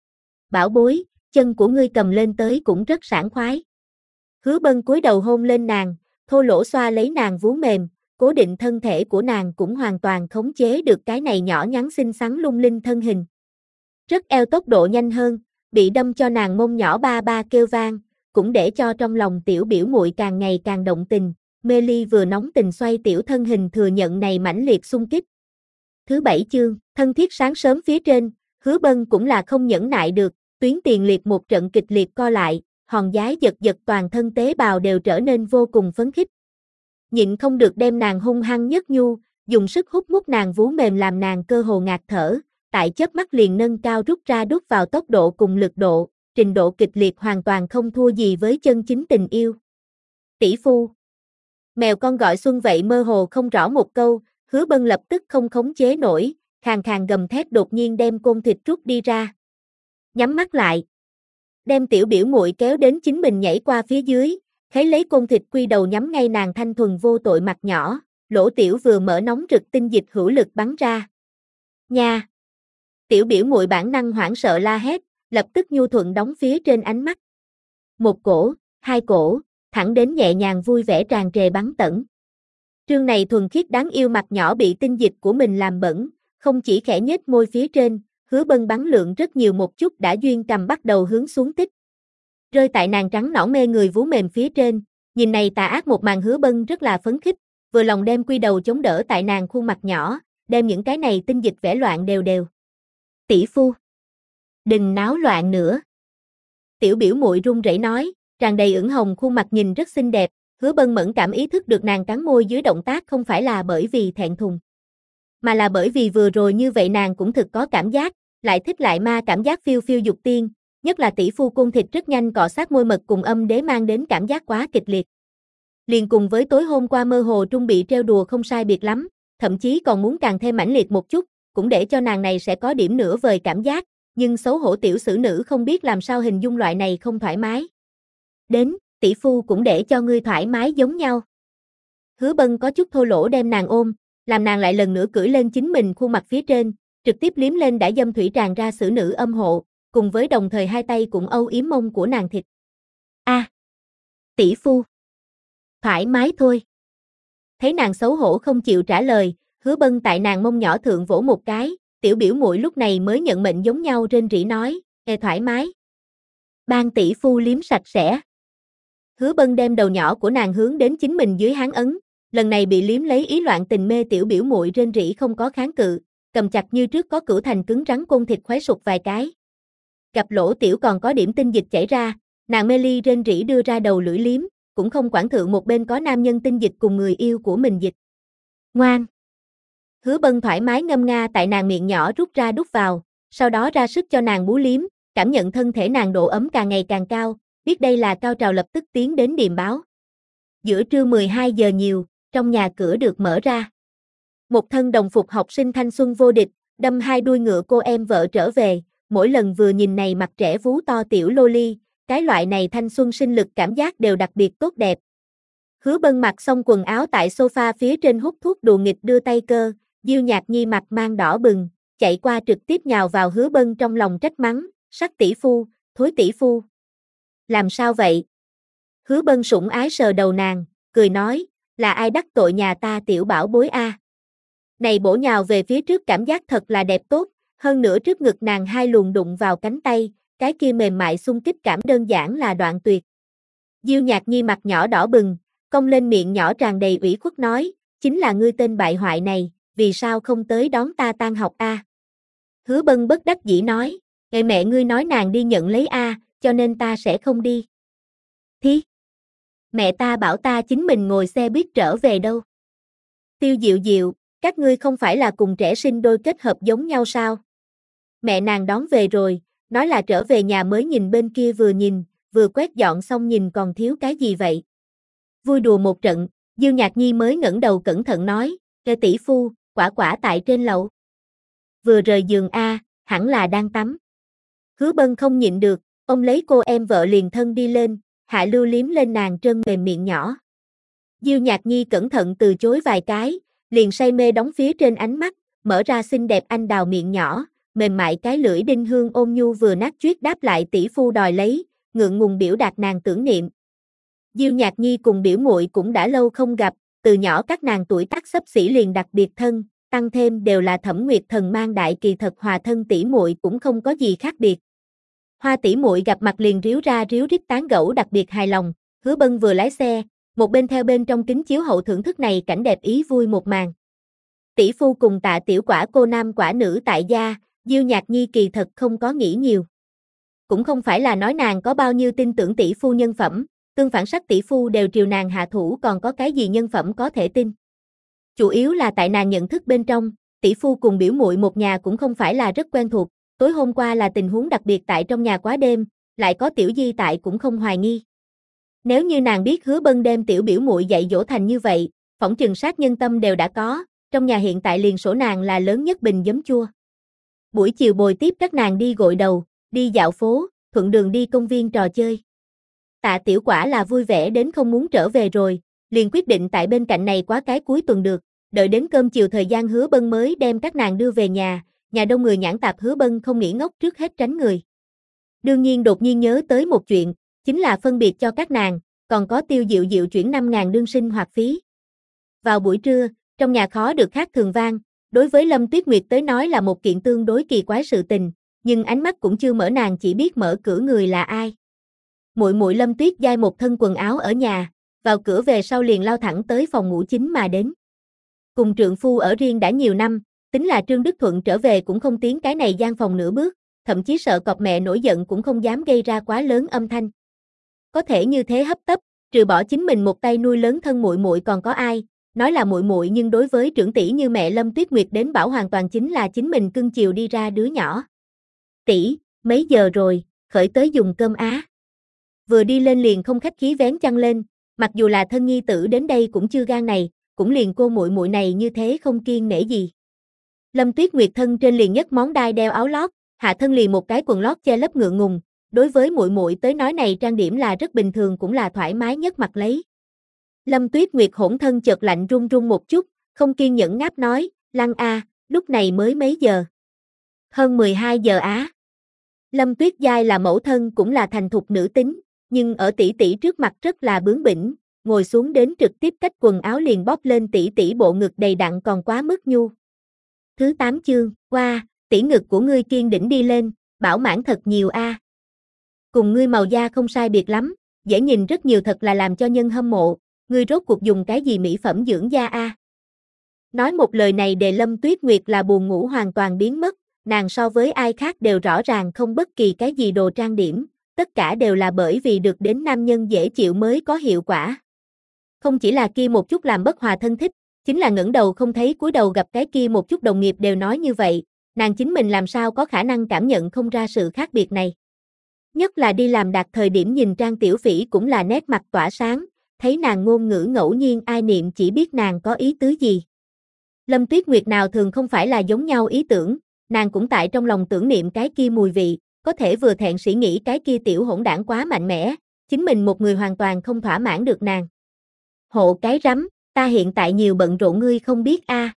bảo bối, chân của ngươi cầm lên tới cũng rất sảng khoái." Hứa Bân cúi đầu hôn lên nàng, thô lỗ xoa lấy nàng vú mềm, cố định thân thể của nàng cũng hoàn toàn khống chế được cái này nhỏ nhắn xinh xắn lung linh thân hình. Rất eo tốc độ nhanh hơn, bị đâm cho nàng mông nhỏ ba ba kêu vang, cũng để cho trong lòng tiểu biểu muội càng ngày càng động tình, mê ly vừa nóng tình xoay tiểu thân hình thừa nhận này mãnh liệt xung kích. Thứ 7 chương, thân thiết sáng sớm phía trên, Hứa Bân cũng là không nhẫn nại được, tuyến tiền liệt một trận kịch liệt co lại, hòn giái giật giật toàn thân tế bào đều trở nên vô cùng phấn khích. Nhịn không được đem nàng hung hăng nhất nhu, dùng sức hút mút nàng vú mềm làm nàng cơ hồ ngạt thở, tại chớp mắt liền nâng cao rút ra đút vào tốc độ cùng lực độ, trình độ kịch liệt hoàn toàn không thua gì với chân chính tình yêu. Tỷ phu. Mèo con gọi Xuân vậy mơ hồ không rõ một câu, Hứa Bân lập tức không khống chế nổi, khàn khàn gầm thét đột nhiên đem côn thịt rút đi ra. Nhắm mắt lại. Đem tiểu biểu muội kéo đến chính mình nhảy qua phía dưới, thấy lấy côn thịt quy đầu nhắm ngay nàng thanh thuần vô tội mặt nhỏ, lỗ tiểu vừa mở nóng rực tinh dịch hữu lực bắn ra. Nha! Tiểu biểu muội bản năng hoảng sợ la hét, lập tức nhu thuận đóng phía trên ánh mắt. Một cổ, hai cổ, thẳng đến nhẹ nhàng vui vẻ tràn trề bắn tẩn. Trương này thuần khiết đáng yêu mặt nhỏ bị tinh dịch của mình làm bẩn, không chỉ khẽ nhếch môi phía trên, Hứa Bân bắn lượng rất nhiều một chút đã duyên cầm bắt đầu hướng xuống tích. Rơi tại nàng trắng nõn mê người vú mềm phía trên, nhìn này tà ác một màn Hứa Bân rất là phấn khích, vừa lòng đem quy đầu chống đỡ tại nàng khuôn mặt nhỏ, đem những cái này tinh dịch vẽ loạn đều đều. Tỷ phu, đừng náo loạn nữa. Tiểu biểu muội run rẩy nói, tràn đầy ửng hồng khuôn mặt nhìn rất xinh đẹp, Hứa Bân mẫn cảm ý thức được nàng cắn môi dưới động tác không phải là bởi vì thẹn thùng, mà là bởi vì vừa rồi như vậy nàng cũng thực có cảm giác, lại thích lại ma cảm giác phiêu phiêu dục tiên, nhất là tỷ phu côn thịt rất nhanh cọ sát môi mật cùng âm đế mang đến cảm giác quá kịch liệt. Liền cùng với tối hôm qua mơ hồ trung bị trêu đùa không sai biệt lắm, thậm chí còn muốn càng thêm mãnh liệt một chút, cũng để cho nàng này sẽ có điểm nửa vời cảm giác, nhưng xấu hổ tiểu xử nữ không biết làm sao hình dung loại này không thoải mái. Đến, tỷ phu cũng để cho ngươi thoải mái giống nhau. Hứa Bân có chút thô lỗ đem nàng ôm, làm nàng lại lần nữa cưỡi lên chính mình khuôn mặt phía trên, trực tiếp liếm lên đã dâm thủy tràn ra xử nữ âm hộ, cùng với đồng thời hai tay cũng âu yếm mông của nàng thịt. A, tỷ phu. Thoải mái thôi. Thấy nàng xấu hổ không chịu trả lời, Hứa Bân tại nàng mông nhỏ thượng vỗ một cái, tiểu biểu muội lúc này mới nhận mệnh giống nhau rên rỉ nói, thoải mái. Ban tỷ phu liếm sạch sẽ. Hứa Bân đem đầu nhỏ của nàng hướng đến chính mình dưới háng ấn, lần này bị liếm lấy ý loạn tình mê tiểu biểu muội rên rỉ không có kháng cự, cầm chặt như trước có cửu thành cứng rắn côn thịt khoái sụt vài cái. Gặp lỗ tiểu còn có điểm tinh dịch chảy ra, nàng mê ly rên rỉ đưa ra đầu lưỡi liếm, cũng không quản thượng một bên có nam nhân tinh dịch cùng người yêu của mình dịch. Ngoan. Hứa Bân thoải mái ngâm nga tại nàng miệng nhỏ rút ra đút vào, sau đó ra sức cho nàng bú liếm, cảm nhận thân thể nàng độ ấm càng ngày càng cao, biết đây là cao trào lập tức tiến đến điềm báo. Giữa trưa 12 giờ nhiều, trong nhà cửa được mở ra. Một thân đồng phục học sinh thanh xuân vô địch, đâm hai đuôi ngựa cô em vợ trở về, mỗi lần vừa nhìn này mặt trẻ vú to tiểu loli, cái loại này thanh xuân sinh lực cảm giác đều đặc biệt tốt đẹp. Hứa Bân mặc xong quần áo tại sofa phía trên hút thuốc đùa nghịch đưa tay cơ, Diêu Nhạc Nhi mặt mang đỏ bừng, chạy qua trực tiếp nhào vào Hứa Bân trong lòng trách mắng, sắc tỷ phu, thối tỷ phu. Làm sao vậy? Hứa Bân sủng ái sờ đầu nàng, cười nói, là ai đắc tội nhà ta tiểu bảo bối a? Này bổ nhào về phía trước cảm giác thật là đẹp tốt, hơn nữa trước ngực nàng hai luồn đụng vào cánh tay, cái kia mềm mại xung kích cảm đơn giản là đoạn tuyệt. Diêu Nhạc Nhi mặt nhỏ đỏ bừng, cong lên miệng nhỏ tràn đầy ủy khuất nói, chính là ngươi tên bại hoại này, vì sao không tới đón ta tan học a? Hứa Bân bất đắc dĩ nói, mẹ ngươi nói nàng đi nhận lấy a, cho nên ta sẽ không đi. Thí? Mẹ ta bảo ta chính mình ngồi xe buýt trở về đâu. Tiêu Diệu Diệu, các ngươi không phải là cùng trẻ sinh đôi kết hợp giống nhau sao? Mẹ nàng đón về rồi, nói là trở về nhà mới nhìn bên kia vừa nhìn, vừa quét dọn xong nhìn còn thiếu cái gì vậy? Vui đùa một trận, Diêu Nhạc Nhi mới ngẩng đầu cẩn thận nói, tỷ phu, quả quả tại trên lầu. Vừa rời giường a, hẳn là đang tắm. Hứa Bân không nhịn được, ông lấy cô em vợ liền thân đi lên, hạ lưu liếm lên nàng trơn mềm miệng nhỏ. Diêu Nhạc Nhi cẩn thận từ chối vài cái, liền say mê đóng phía trên ánh mắt, mở ra xinh đẹp anh đào miệng nhỏ, mềm mại cái lưỡi đinh hương ôn nhu vừa nát chuyết đáp lại tỷ phu đòi lấy, ngượng ngùng biểu đạt nàng tưởng niệm. Diêu Nhạc Nhi cùng biểu muội cũng đã lâu không gặp, từ nhỏ các nàng tuổi tác xấp xỉ liền đặc biệt thân, tăng thêm đều là Thẩm Nguyệt Thần mang đại kỳ thật hòa thân tỷ muội cũng không có gì khác biệt. Hoa tỷ muội gặp mặt liền ríu ra ríu rít tán gẫu đặc biệt hài lòng, Hứa Bân vừa lái xe, một bên theo bên trong kính chiếu hậu thưởng thức này cảnh đẹp ý vui một màn. Tỷ phu cùng Tạ tiểu quả cô nam quả nữ tại gia, Diêu Nhạc Nhi kỳ thật không có nghĩ nhiều. cũng không phải là nói nàng có bao nhiêu tin tưởng tỷ phu nhân phẩm, tương phản sắc tỷ phu đều triều nàng hạ thủ còn có cái gì nhân phẩm có thể tin. Chủ yếu là tại nàng nhận thức bên trong, tỷ phu cùng biểu muội một nhà cũng không phải là rất quen thuộc, tối hôm qua là tình huống đặc biệt tại trong nhà quá đêm, lại có Tiểu Di tại cũng không hoài nghi. Nếu như nàng biết Hứa Bân đem tiểu biểu muội dạy dỗ thành như vậy, phỏng chừng sát nhân tâm đều đã có, trong nhà hiện tại liền sổ nàng là lớn nhất bình giấm chua. Buổi chiều bồi tiếp các nàng đi gội đầu, đi dạo phố, thuận đường đi công viên trò chơi. Tạ Tiểu Quả là vui vẻ đến không muốn trở về rồi, liền quyết định tại bên cạnh này quá cái cuối tuần được, đợi đến cơm chiều thời gian Hứa Bân mới đem các nàng đưa về nhà đông người nhãn tạp Hứa Bân không nghĩ ngốc trước hết tránh người. Đương nhiên đột nhiên nhớ tới một chuyện, chính là phân biệt cho các nàng, còn có Tiêu Diệu Diệu chuyển 5.000 đương sinh hoạt phí. Vào buổi trưa, trong nhà khó được khác thường vang, đối với Lâm Tuyết Nguyệt tới nói là một kiện tương đối kỳ quái sự tình, nhưng ánh mắt cũng chưa mở nàng chỉ biết mở cửa người là ai. Muội muội Lâm Tuyết Giai một thân quần áo ở nhà, vào cửa về sau liền lao thẳng tới phòng ngủ chính mà đến. Cùng trượng phu ở riêng đã nhiều năm, tính là Trương Đức Thuận trở về cũng không tiến cái này gian phòng nửa bước, thậm chí sợ cọp mẹ nổi giận cũng không dám gây ra quá lớn âm thanh. Có thể như thế hấp tấp, trừ bỏ chính mình một tay nuôi lớn thân muội muội còn có ai, nói là muội muội nhưng đối với trưởng tỷ như mẹ Lâm Tuyết Nguyệt đến bảo hoàn toàn chính là chính mình cưng chiều đi ra đứa nhỏ. Tỷ, mấy giờ rồi, khởi tới dùng cơm á. Vừa đi lên liền không khách khí vén chăn lên, mặc dù là thân nhi tử đến đây cũng chưa gan này, cũng liền cô muội muội này như thế không kiêng nể gì. Lâm Tuyết Nguyệt thân trên liền nhất món đai đeo áo lót, hạ thân liền một cái quần lót che lấp ngượng ngùng, đối với muội muội tới nói này trang điểm là rất bình thường cũng là thoải mái nhất mặc lấy. Lâm Tuyết Nguyệt hỗn thân chợt lạnh run run một chút, không kiên nhẫn ngáp nói, Lăng a, lúc này mới mấy giờ? Hơn 12 giờ á. Lâm Tuyết Giai là mẫu thân cũng là thành thục nữ tính, nhưng ở tỷ tỷ trước mặt rất là bướng bỉnh, ngồi xuống đến trực tiếp cách quần áo liền bóp lên tỷ tỷ bộ ngực đầy đặn còn quá mức nhu. Thứ 8 chương, qua, tỷ ngực của ngươi kiên đỉnh đi lên, bảo mãn thật nhiều a. Cùng ngươi màu da không sai biệt lắm, dễ nhìn rất nhiều thật là làm cho nhân hâm mộ, ngươi rốt cuộc dùng cái gì mỹ phẩm dưỡng da a? Nói một lời này để Lâm Tuyết Nguyệt là buồn ngủ hoàn toàn biến mất, nàng so với ai khác đều rõ ràng không bất kỳ cái gì đồ trang điểm, tất cả đều là bởi vì được đến nam nhân dễ chịu mới có hiệu quả. Không chỉ là kia một chút làm bất hòa thân thích, chính là ngẩng đầu không thấy cúi đầu gặp cái kia một chút đồng nghiệp đều nói như vậy, nàng chính mình làm sao có khả năng cảm nhận không ra sự khác biệt này. Nhất là đi làm đạt thời điểm nhìn Trang Tiểu Phỉ cũng là nét mặt tỏa sáng, thấy nàng ngôn ngữ ngẫu nhiên ai niệm chỉ biết nàng có ý tứ gì. Lâm Tuyết Nguyệt nào thường không phải là giống nhau ý tưởng, nàng cũng tại trong lòng tưởng niệm cái kia mùi vị, có thể vừa thẹn sĩ nghĩ cái kia tiểu hỗn đảng quá mạnh mẽ, chính mình một người hoàn toàn không thỏa mãn được nàng. Hộ cái rắm, ta hiện tại nhiều bận rộn ngươi không biết a.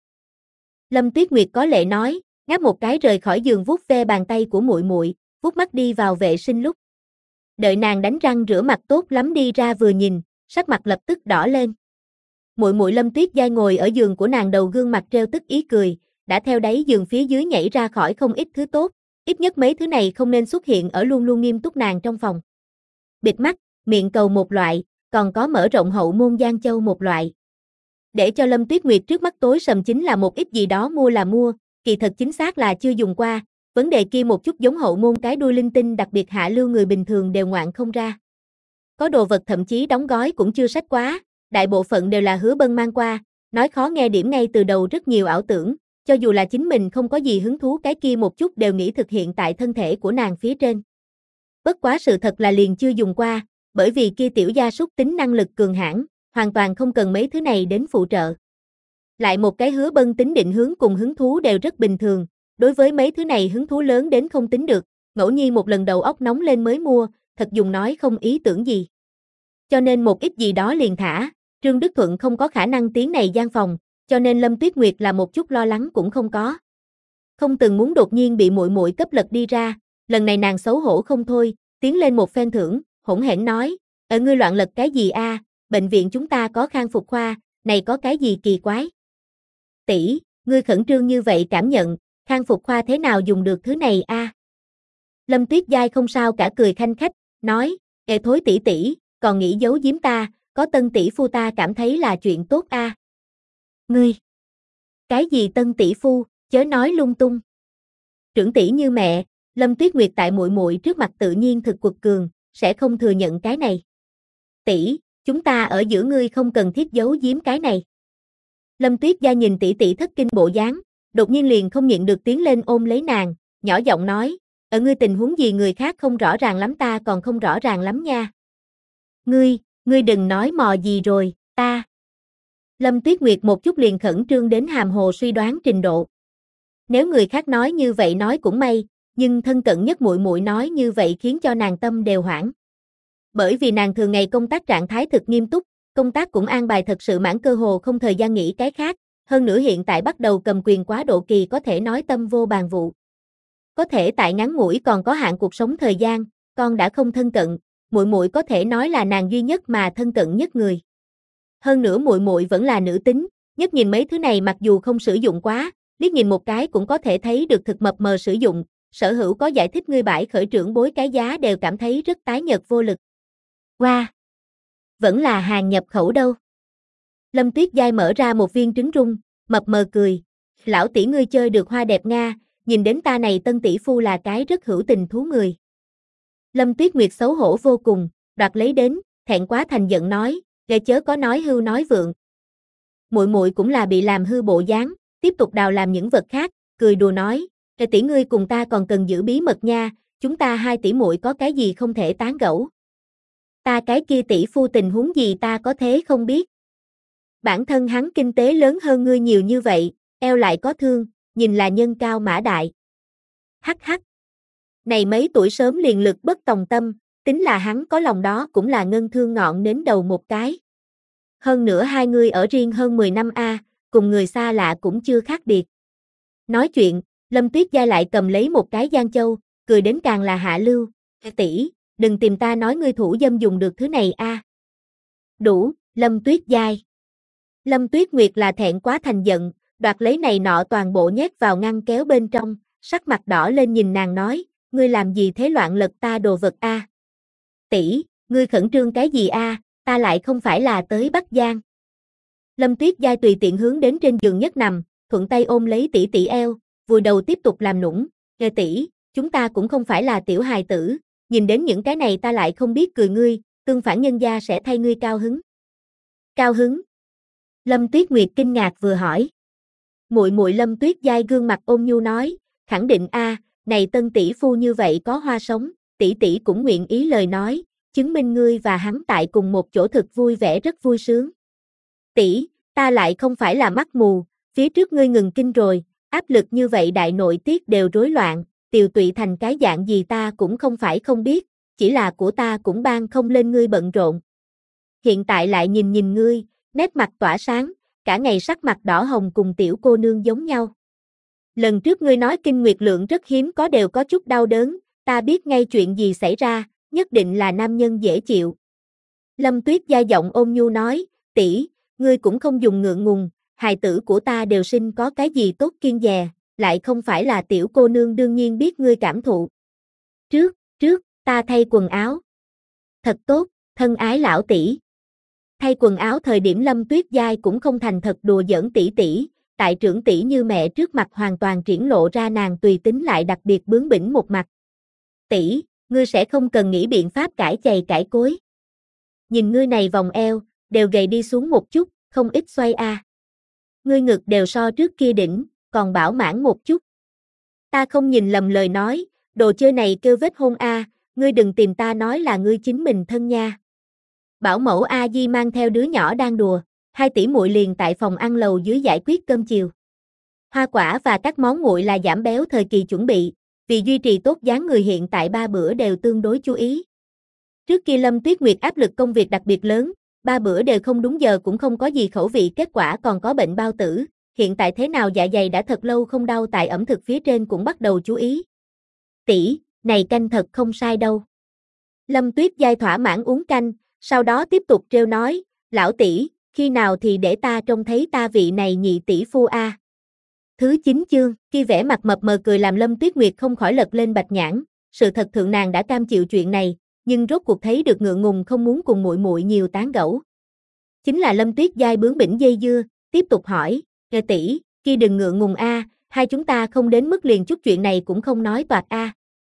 Lâm Tuyết Nguyệt có lệ nói, ngáp một cái rời khỏi giường vuốt ve bàn tay của muội muội, vuốt mắt đi vào vệ sinh lúc. Đợi nàng đánh răng rửa mặt tốt lắm đi ra vừa nhìn, sắc mặt lập tức đỏ lên. Muội muội Lâm Tuyết Giai ngồi ở giường của nàng đầu gương mặt treo tức ý cười, đã theo đáy giường phía dưới nhảy ra khỏi không ít thứ tốt, ít nhất mấy thứ này không nên xuất hiện ở luôn luôn nghiêm túc nàng trong phòng. Bịt mắt, miệng cầu một loại, còn có mở rộng hậu môn giang châu một loại. Để cho Lâm Tuyết Nguyệt trước mắt tối sầm chính là một ít gì đó mua là mua, kỳ thật chính xác là chưa dùng qua, vấn đề kia một chút giống hậu môn cái đuôi linh tinh đặc biệt hạ lưu người bình thường đều ngoạn không ra. Có đồ vật thậm chí đóng gói cũng chưa sách quá, đại bộ phận đều là Hứa Bân mang qua, nói khó nghe điểm ngay từ đầu rất nhiều ảo tưởng, cho dù là chính mình không có gì hứng thú cái kia một chút đều nghĩ thực hiện tại thân thể của nàng phía trên. Bất quá sự thật là liền chưa dùng qua, bởi vì kia tiểu gia súc tính năng lực cường hãn, hoàn toàn không cần mấy thứ này đến phụ trợ. Lại một cái Hứa Bân tính định hướng cùng hứng thú đều rất bình thường, đối với mấy thứ này hứng thú lớn đến không tính được, ngẫu nhiên một lần đầu óc nóng lên mới mua, thật dùng nói không ý tưởng gì. Cho nên một ít gì đó liền thả, Trương Đức Thuận không có khả năng tiến này gian phòng, cho nên Lâm Tuyết Nguyệt là một chút lo lắng cũng không có. Không từng muốn đột nhiên bị muội muội cấp lật đi ra, lần này nàng xấu hổ không thôi, tiến lên một phen thưởng, hỗn hển nói, ở ngươi loạn lật cái gì a? Bệnh viện chúng ta có khang phục khoa, này có cái gì kỳ quái? Tỷ, ngươi khẩn trương như vậy cảm nhận, khang phục khoa thế nào dùng được thứ này a? Lâm Tuyết Giai không sao cả cười khanh khách, nói, ê thối tỷ tỷ, còn nghĩ giấu giếm ta, có tân tỷ phu ta cảm thấy là chuyện tốt a. Ngươi, cái gì tân tỷ phu, chớ nói lung tung. Trưởng tỷ như mẹ, Lâm Tuyết Nguyệt tại muội muội trước mặt tự nhiên thực quật cường, sẽ không thừa nhận cái này. Tỷ, chúng ta ở giữa ngươi không cần thiết giấu giếm cái này. Lâm Tuyết Gia nhìn tỷ tỷ thất kinh bộ dáng, đột nhiên liền không nhịn được tiến lên ôm lấy nàng, nhỏ giọng nói, ở ngươi tình huống gì người khác không rõ ràng lắm ta còn không rõ ràng lắm nha. Ngươi đừng nói mò gì rồi, ta. Lâm Tuyết Nguyệt một chút liền khẩn trương đến hàm hồ suy đoán trình độ. Nếu người khác nói như vậy nói cũng may, nhưng thân cận nhất muội muội nói như vậy khiến cho nàng tâm đều hoảng. Bởi vì nàng thường ngày công tác trạng thái thực nghiêm túc, công tác cũng an bài thật sự mãn cơ hồ không thời gian nghĩ cái khác, hơn nữa hiện tại bắt đầu cầm quyền quá độ kỳ có thể nói tâm vô bàn vụ. Có thể tại ngắn ngủi còn có hạn cuộc sống thời gian, con đã không thân cận, muội muội có thể nói là nàng duy nhất mà thân cận nhất người. Hơn nữa muội muội vẫn là nữ tính, nhất nhìn mấy thứ này mặc dù không sử dụng quá, liếc nhìn một cái cũng có thể thấy được thực mập mờ sử dụng, sở hữu có giải thích ngươi bãi khởi trưởng bối cái giá đều cảm thấy rất tái nhợt vô lực. Wow! Vẫn là hàng nhập khẩu đâu. Lâm Tuyết Giai mở ra một viên trứng rung, mập mờ cười. Lão tỷ ngươi chơi được hoa đẹp Nga, nhìn đến ta này tân tỷ phu là cái rất hữu tình thú người. Lâm Tuyết Nguyệt xấu hổ vô cùng, đoạt lấy đến, thẹn quá thành giận nói, ghê chớ có nói hưu nói vượng. Muội muội cũng là bị làm hư bộ dáng, tiếp tục đào làm những vật khác, cười đùa nói, ghê tỷ ngươi cùng ta còn cần giữ bí mật nha, chúng ta hai tỷ muội có cái gì không thể tán gẫu. Ta cái kia tỷ phu tình huống gì ta có thế không biết. Bản thân hắn kinh tế lớn hơn ngươi nhiều như vậy, eo lại có thương, nhìn là nhân cao mã đại. Hắc hắc. Này mấy tuổi sớm liền lực bất tòng tâm, tính là hắn có lòng đó cũng là ngân thương ngọn đến đầu một cái. Hơn nữa hai người ở riêng hơn 10 năm cùng người xa lạ cũng chưa khác biệt. Nói chuyện, Lâm Tuyết Giai lại cầm lấy một cái giang châu, cười đến càng là hạ lưu, tỷ, đừng tìm ta nói ngươi thủ dâm dùng được thứ này Đủ, Lâm Tuyết Giai. Lâm Tuyết Nguyệt là thẹn quá thành giận, đoạt lấy này nọ toàn bộ nhét vào ngăn kéo bên trong, sắc mặt đỏ lên nhìn nàng nói, ngươi làm gì thế loạn lật ta đồ vật Tỷ, ngươi khẩn trương cái gì ta lại không phải là tới Bắc Giang. Lâm Tuyết Giai tùy tiện hướng đến trên giường nhất nằm, thuận tay ôm lấy tỷ tỷ eo, vùi đầu tiếp tục làm nũng, nghe tỷ, chúng ta cũng không phải là tiểu hài tử, nhìn đến những cái này ta lại không biết cười ngươi, tương phản nhân gia sẽ thay ngươi cao hứng. Cao hứng? Lâm Tuyết Nguyệt kinh ngạc vừa hỏi. Muội muội Lâm Tuyết Giai gương mặt ôn nhu nói, khẳng định này tân tỷ phu như vậy có hoa sống, tỷ tỷ cũng nguyện ý lời nói, chứng minh ngươi và hắn tại cùng một chỗ thực vui vẻ rất vui sướng. Tỷ, ta lại không phải là mắt mù, phía trước ngươi ngừng kinh rồi, áp lực như vậy đại nội tiết đều rối loạn, tiều tụy thành cái dạng gì ta cũng không phải không biết, chỉ là của ta cũng ban không lên ngươi bận rộn. Hiện tại lại nhìn ngươi, nét mặt tỏa sáng, cả ngày sắc mặt đỏ hồng cùng tiểu cô nương giống nhau. Lần trước ngươi nói kinh nguyệt lượng rất hiếm có đều có chút đau đớn, ta biết ngay chuyện gì xảy ra, nhất định là nam nhân dễ chịu. Lâm Tuyết Giai giọng ôn nhu nói, tỷ, ngươi cũng không dùng ngượng ngùng, hài tử của ta đều sinh có cái gì tốt kiêng dè, lại không phải là tiểu cô nương đương nhiên biết ngươi cảm thụ. Trước, ta thay quần áo. Thật tốt, thân ái lão tỷ. Thay quần áo thời điểm Lâm Tuyết Giai cũng không thành thật đùa giỡn tỷ tỷ, tại trưởng tỷ như mẹ trước mặt hoàn toàn triển lộ ra nàng tùy tính lại đặc biệt bướng bỉnh một mặt. Tỷ, ngươi sẽ không cần nghĩ biện pháp cải chày cải cối. Nhìn ngươi này vòng eo, đều gầy đi xuống một chút, không ít xoay Ngươi ngực đều so trước kia đỉnh, còn bảo mãn một chút. Ta không nhìn lầm lời nói, đồ chơi này kêu vết hôn ngươi đừng tìm ta nói là ngươi chính mình thân nha. Bảo mẫu A Di mang theo đứa nhỏ đang đùa, hai tỷ muội liền tại phòng ăn lầu dưới giải quyết cơm chiều. Hoa quả và các món nguội là giảm béo thời kỳ chuẩn bị, vì duy trì tốt dáng người hiện tại 3 bữa đều tương đối chú ý. Trước kia Lâm Tuyết Nguyệt áp lực công việc đặc biệt lớn, 3 bữa đều không đúng giờ cũng không có gì khẩu vị kết quả còn có bệnh bao tử, hiện tại thế nào dạ dày đã thật lâu không đau tại ẩm thực phía trên cũng bắt đầu chú ý. Tỷ, này canh thật không sai đâu. Lâm Tuyết Giai thỏa mãn uống canh, sau đó tiếp tục trêu nói, lão tỷ, khi nào thì để ta trông thấy ta vị này nhị tỷ phu Thứ 9 chương, khi vẻ mặt mập mờ cười làm Lâm Tuyết Nguyệt không khỏi lật lên bạch nhãn, sự thật thượng nàng đã cam chịu chuyện này, nhưng rốt cuộc thấy được ngượng ngùng không muốn cùng muội muội nhiều tán gẫu. Chính là Lâm Tuyết Giai bướng bỉnh dây dưa, tiếp tục hỏi, "Nghe tỷ, kia đừng ngượng ngùng hai chúng ta không đến mức liền chút chuyện này cũng không nói toạc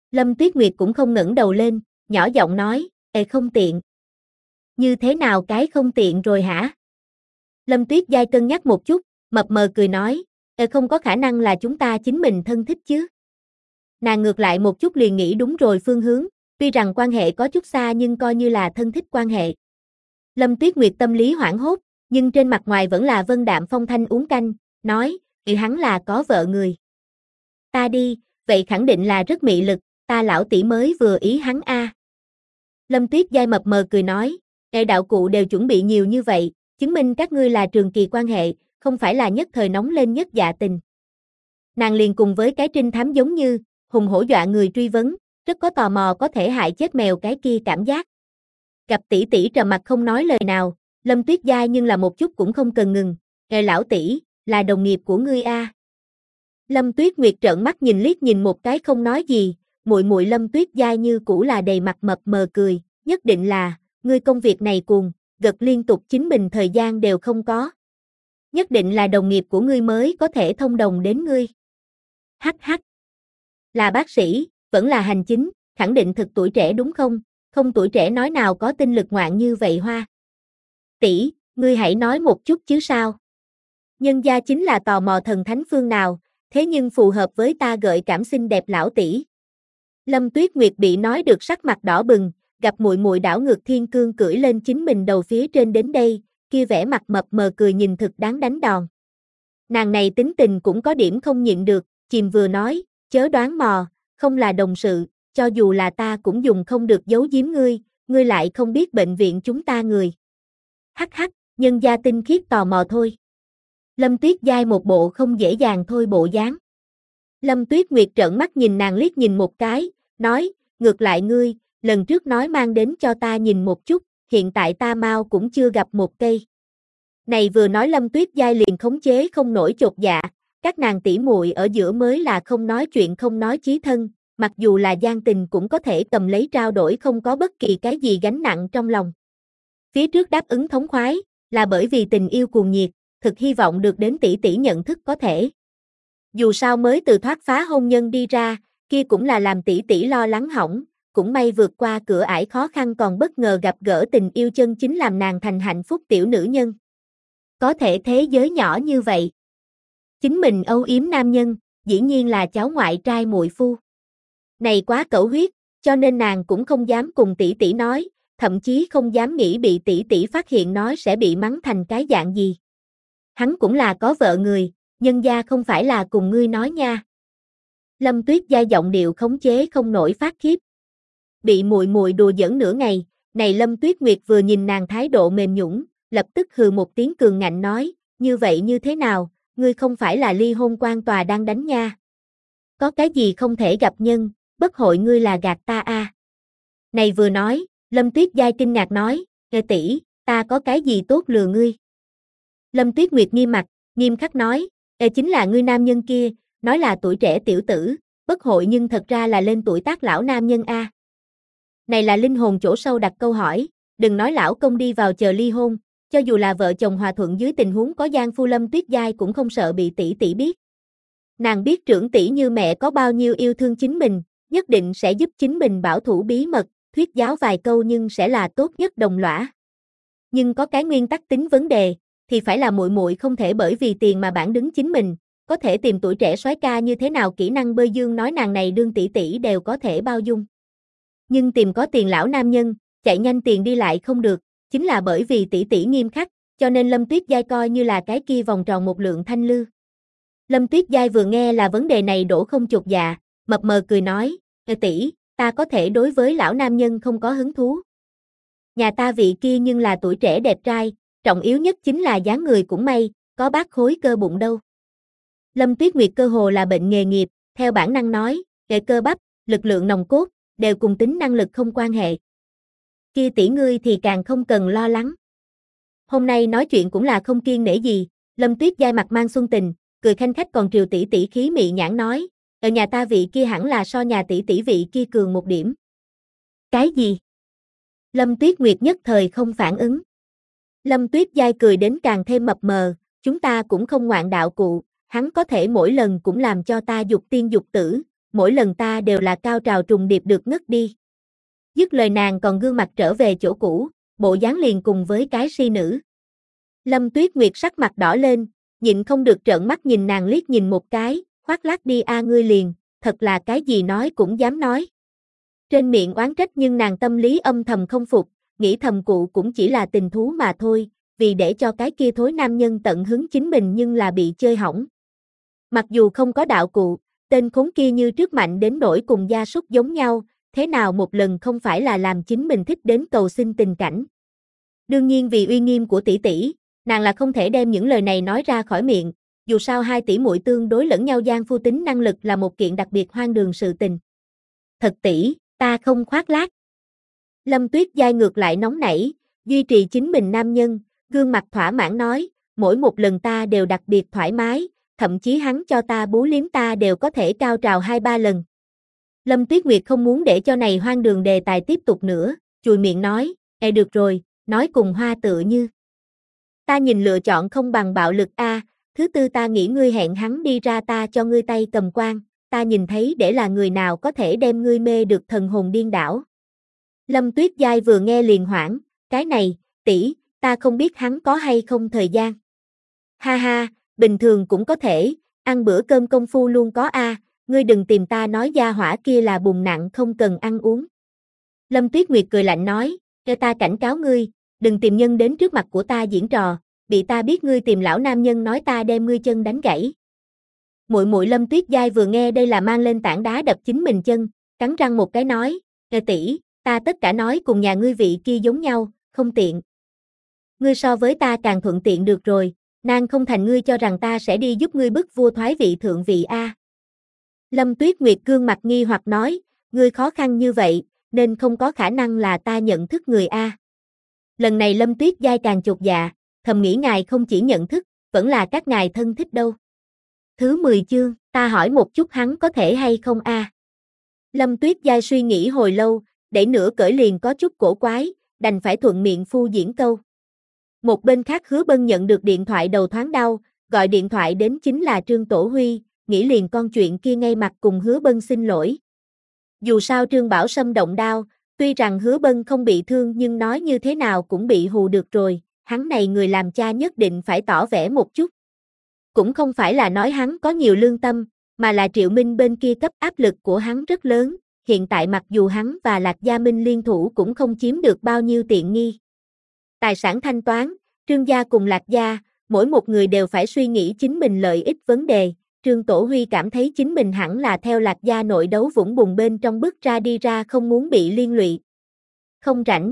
Lâm Tuyết Nguyệt cũng không ngẩng đầu lên, nhỏ giọng nói, không tiện. Như thế nào cái không tiện rồi hả? Lâm Tuyết Giai cân nhắc một chút, mập mờ cười nói, không có khả năng là chúng ta chính mình thân thích chứ. Nàng ngược lại một chút liền nghĩ đúng rồi phương hướng, tuy rằng quan hệ có chút xa nhưng coi như là thân thích quan hệ. Lâm Tuyết Nguyệt tâm lý hoảng hốt, nhưng trên mặt ngoài vẫn là vân đạm phong thanh uống canh, nói, hắn là có vợ người. Ta đi, vậy khẳng định là rất mị lực, ta lão tỷ mới vừa ý hắn a. Lâm Tuyết Giai mập mờ cười nói, đạo cụ đều chuẩn bị nhiều như vậy, chứng minh các ngươi là trường kỳ quan hệ, không phải là nhất thời nóng lên nhất dạ tình. Nàng liền cùng với cái trinh thám giống như, hùng hổ dọa người truy vấn, rất có tò mò có thể hại chết mèo cái kia cảm giác. Gặp tỷ tỷ trầm mặt không nói lời nào, Lâm Tuyết Giai nhưng là một chút cũng không cần ngừng, lão tỷ, là đồng nghiệp của ngươi a. Lâm Tuyết Nguyệt trợn mắt nhìn liếc nhìn một cái không nói gì, muội muội Lâm Tuyết Giai như cũ là đầy mặt mập mờ cười, nhất định là, ngươi công việc này cuồng, gật liên tục chính mình thời gian đều không có. Nhất định là đồng nghiệp của ngươi mới có thể thông đồng đến ngươi. Hắc hắc. Là bác sĩ, vẫn là hành chính, khẳng định thực tuổi trẻ đúng không? Không tuổi trẻ nói nào có tinh lực ngoạn như vậy hoa. Tỷ, ngươi hãy nói một chút chứ sao? Nhân gia chính là tò mò thần thánh phương nào, thế nhưng phù hợp với ta gợi cảm xinh đẹp lão tỷ. Lâm Tuyết Nguyệt bị nói được sắc mặt đỏ bừng, gặp muội muội đảo ngược thiên cương cưỡi lên chính mình đầu phía trên đến đây, kia vẻ mặt mập mờ cười nhìn thực đáng đánh đòn. Nàng này tính tình cũng có điểm không nhịn được, chìm vừa nói, chớ đoán mò, không là đồng sự, cho dù là ta cũng dùng không được giấu giếm ngươi lại không biết bệnh viện chúng ta người. Hắc hắc, nhân gia tinh khiết tò mò thôi. Lâm Tuyết Giai một bộ không dễ dàng thôi bộ dáng. Lâm Tuyết Nguyệt trợn mắt nhìn nàng liếc nhìn một cái, nói, ngược lại ngươi, lần trước nói mang đến cho ta nhìn một chút, hiện tại ta mau cũng chưa gặp một cây. Này vừa nói Lâm Tuyết Giai liền khống chế không nổi chột dạ, các nàng tỷ muội ở giữa mới là không nói chuyện không nói chí thân, mặc dù là gian tình cũng có thể cầm lấy trao đổi không có bất kỳ cái gì gánh nặng trong lòng. Phía trước đáp ứng thống khoái, là bởi vì tình yêu cuồng nhiệt, thực hy vọng được đến tỷ tỷ nhận thức có thể. Dù sao mới từ thoát phá hôn nhân đi ra, kia cũng là làm tỷ tỷ lo lắng hỏng, cũng may vượt qua cửa ải khó khăn còn bất ngờ gặp gỡ tình yêu chân chính làm nàng thành hạnh phúc tiểu nữ nhân. Có thể thế giới nhỏ như vậy. Chính mình âu yếm nam nhân, dĩ nhiên là cháu ngoại trai muội phu. Này quá cẩu huyết, cho nên nàng cũng không dám cùng tỷ tỷ nói, thậm chí không dám nghĩ bị tỷ tỷ phát hiện nói sẽ bị mắng thành cái dạng gì. Hắn cũng là có vợ người, nhân gia không phải là cùng ngươi nói nha. Lâm Tuyết Giai giọng điệu khống chế không nổi phát khiếp. Bị muội muội đùa giỡn nửa ngày, này Lâm Tuyết Nguyệt vừa nhìn nàng thái độ mềm nhũn, lập tức hừ một tiếng cường ngạnh nói, như vậy như thế nào, ngươi không phải là ly hôn quan tòa đang đánh nha. Có cái gì không thể gặp nhân, bất hội ngươi là gạt ta a. Này vừa nói, Lâm Tuyết Giai kinh ngạc nói, nghe tỷ, ta có cái gì tốt lừa ngươi. Lâm Tuyết Nguyệt nghiêm mặt, nghiêm khắc nói, chính là ngươi nam nhân kia, nói là tuổi trẻ tiểu tử, bất hội nhưng thật ra là lên tuổi tác lão nam nhân a. Này là linh hồn chỗ sâu đặt câu hỏi, đừng nói lão công đi vào chờ ly hôn, cho dù là vợ chồng hòa thuận dưới tình huống có gian phu Lâm Tuyết Giai cũng không sợ bị tỷ tỷ biết. Nàng biết trưởng tỷ như mẹ có bao nhiêu yêu thương chính mình, nhất định sẽ giúp chính mình bảo thủ bí mật, thuyết giáo vài câu nhưng sẽ là tốt nhất đồng lõa. Nhưng có cái nguyên tắc tính vấn đề, thì phải là muội muội không thể bởi vì tiền mà bản đứng chính mình, có thể tìm tuổi trẻ soái ca như thế nào kỹ năng bơi dương nói nàng này đương tỷ tỷ đều có thể bao dung. Nhưng tìm có tiền lão nam nhân, chạy nhanh tiền đi lại không được, chính là bởi vì tỷ tỷ nghiêm khắc, cho nên Lâm Tuyết Giai coi như là cái kia vòng tròn một lượng thanh lư. Lâm Tuyết Giai vừa nghe là vấn đề này đổ không chột dạ, mập mờ cười nói, tỷ, ta có thể đối với lão nam nhân không có hứng thú. Nhà ta vị kia nhưng là tuổi trẻ đẹp trai, trọng yếu nhất chính là dáng người cũng may, có bát khối cơ bụng đâu. Lâm Tuyết Nguyệt cơ hồ là bệnh nghề nghiệp, theo bản năng nói, cơ bắp, lực lượng nòng cốt, đều cùng tính năng lực không quan hệ. Kia tỷ ngươi thì càng không cần lo lắng. Hôm nay nói chuyện cũng là không kiêng nể gì, Lâm Tuyết Giai mặt mang xuân tình, cười khanh khách còn triều tỷ tỷ khí mị nhãn nói, ở nhà ta vị kia hẳn là so nhà tỷ tỷ vị kia cường một điểm. Cái gì? Lâm Tuyết Nguyệt nhất thời không phản ứng. Lâm Tuyết Giai cười đến càng thêm mập mờ, chúng ta cũng không ngoạn đạo cụ, hắn có thể mỗi lần cũng làm cho ta dục tiên dục tử, mỗi lần ta đều là cao trào trùng điệp được ngất đi. Dứt lời nàng còn gương mặt trở về chỗ cũ, bộ dáng liền cùng với cái si nữ. Lâm Tuyết Nguyệt sắc mặt đỏ lên, nhịn không được trợn mắt nhìn nàng liếc nhìn một cái, khoác lác đi a ngươi liền, thật là cái gì nói cũng dám nói. Trên miệng oán trách nhưng nàng tâm lý âm thầm không phục, nghĩ thầm cụ cũng chỉ là tình thú mà thôi, vì để cho cái kia thối nam nhân tận hứng chính mình nhưng là bị chơi hỏng. Mặc dù không có đạo cụ, tên khốn kia như trước mạnh đến nỗi cùng gia súc giống nhau, thế nào một lần không phải là làm chính mình thích đến cầu xin tình cảnh. Đương nhiên vì uy nghiêm của tỷ tỷ, nàng là không thể đem những lời này nói ra khỏi miệng, dù sao hai tỷ muội tương đối lẫn nhau giang phu tính năng lực là một kiện đặc biệt hoang đường sự tình. Thật tỷ, ta không khoác lác. Lâm Tuyết Giai ngược lại nóng nảy, duy trì chính mình nam nhân, gương mặt thỏa mãn nói, mỗi một lần ta đều đặc biệt thoải mái, thậm chí hắn cho ta bú liếm ta đều có thể cao trào 2-3 lần. Lâm Tuyết Nguyệt không muốn để cho này hoang đường đề tài tiếp tục nữa, chùi miệng nói, được rồi, nói cùng hoa tựa như. Ta nhìn lựa chọn không bằng bạo lực a, thứ tư ta nghĩ ngươi hẹn hắn đi ra ta cho ngươi tay cầm quan, ta nhìn thấy để là người nào có thể đem ngươi mê được thần hồn điên đảo. Lâm Tuyết Giai vừa nghe liền hoảng, cái này, tỷ, ta không biết hắn có hay không thời gian. Ha ha, bình thường cũng có thể, ăn bữa cơm công phu luôn có a, ngươi đừng tìm ta nói gia hỏa kia là bùn nặng không cần ăn uống. Lâm Tuyết Nguyệt cười lạnh nói, cho ta cảnh cáo ngươi, đừng tìm nhân đến trước mặt của ta diễn trò, bị ta biết ngươi tìm lão nam nhân nói ta đem ngươi chân đánh gãy. Muội muội Lâm Tuyết Giai vừa nghe đây là mang lên tảng đá đập chính mình chân, cắn răng một cái nói, tỷ, ta tất cả nói cùng nhà ngươi vị kia giống nhau, không tiện. Ngươi so với ta càng thuận tiện được rồi, nàng không thành ngươi cho rằng ta sẽ đi giúp ngươi bức vua thoái vị thượng vị a. Lâm Tuyết Nguyệt gương mặt nghi hoặc nói, ngươi khó khăn như vậy, nên không có khả năng là ta nhận thức người a. Lần này Lâm Tuyết Giai càng chột dạ, thầm nghĩ ngài không chỉ nhận thức, vẫn là các ngài thân thích đâu. Thứ 10 chương, ta hỏi một chút hắn có thể hay không a? Lâm Tuyết Giai suy nghĩ hồi lâu, đẩy nửa cởi liền có chút cổ quái, đành phải thuận miệng phu diễn câu. Một bên khác Hứa Bân nhận được điện thoại đầu thoáng đau, gọi điện thoại đến chính là Trương Tổ Huy, nghĩ liền con chuyện kia ngay mặt cùng Hứa Bân xin lỗi. Dù sao Trương Bảo Sâm động đao, tuy rằng Hứa Bân không bị thương nhưng nói như thế nào cũng bị hù được rồi, hắn này người làm cha nhất định phải tỏ vẻ một chút. Cũng không phải là nói hắn có nhiều lương tâm, mà là Triệu Minh bên kia cấp áp lực của hắn rất lớn, hiện tại mặc dù hắn và Lạc Gia Minh liên thủ cũng không chiếm được bao nhiêu tiện nghi. Tài sản thanh toán, Trương gia cùng Lạc Gia, mỗi một người đều phải suy nghĩ chính mình lợi ích vấn đề, Trương Tổ Huy cảm thấy chính mình hẳn là theo Lạc Gia nội đấu vũng bùn bên trong bước ra đi ra không muốn bị liên lụy. Không rảnh.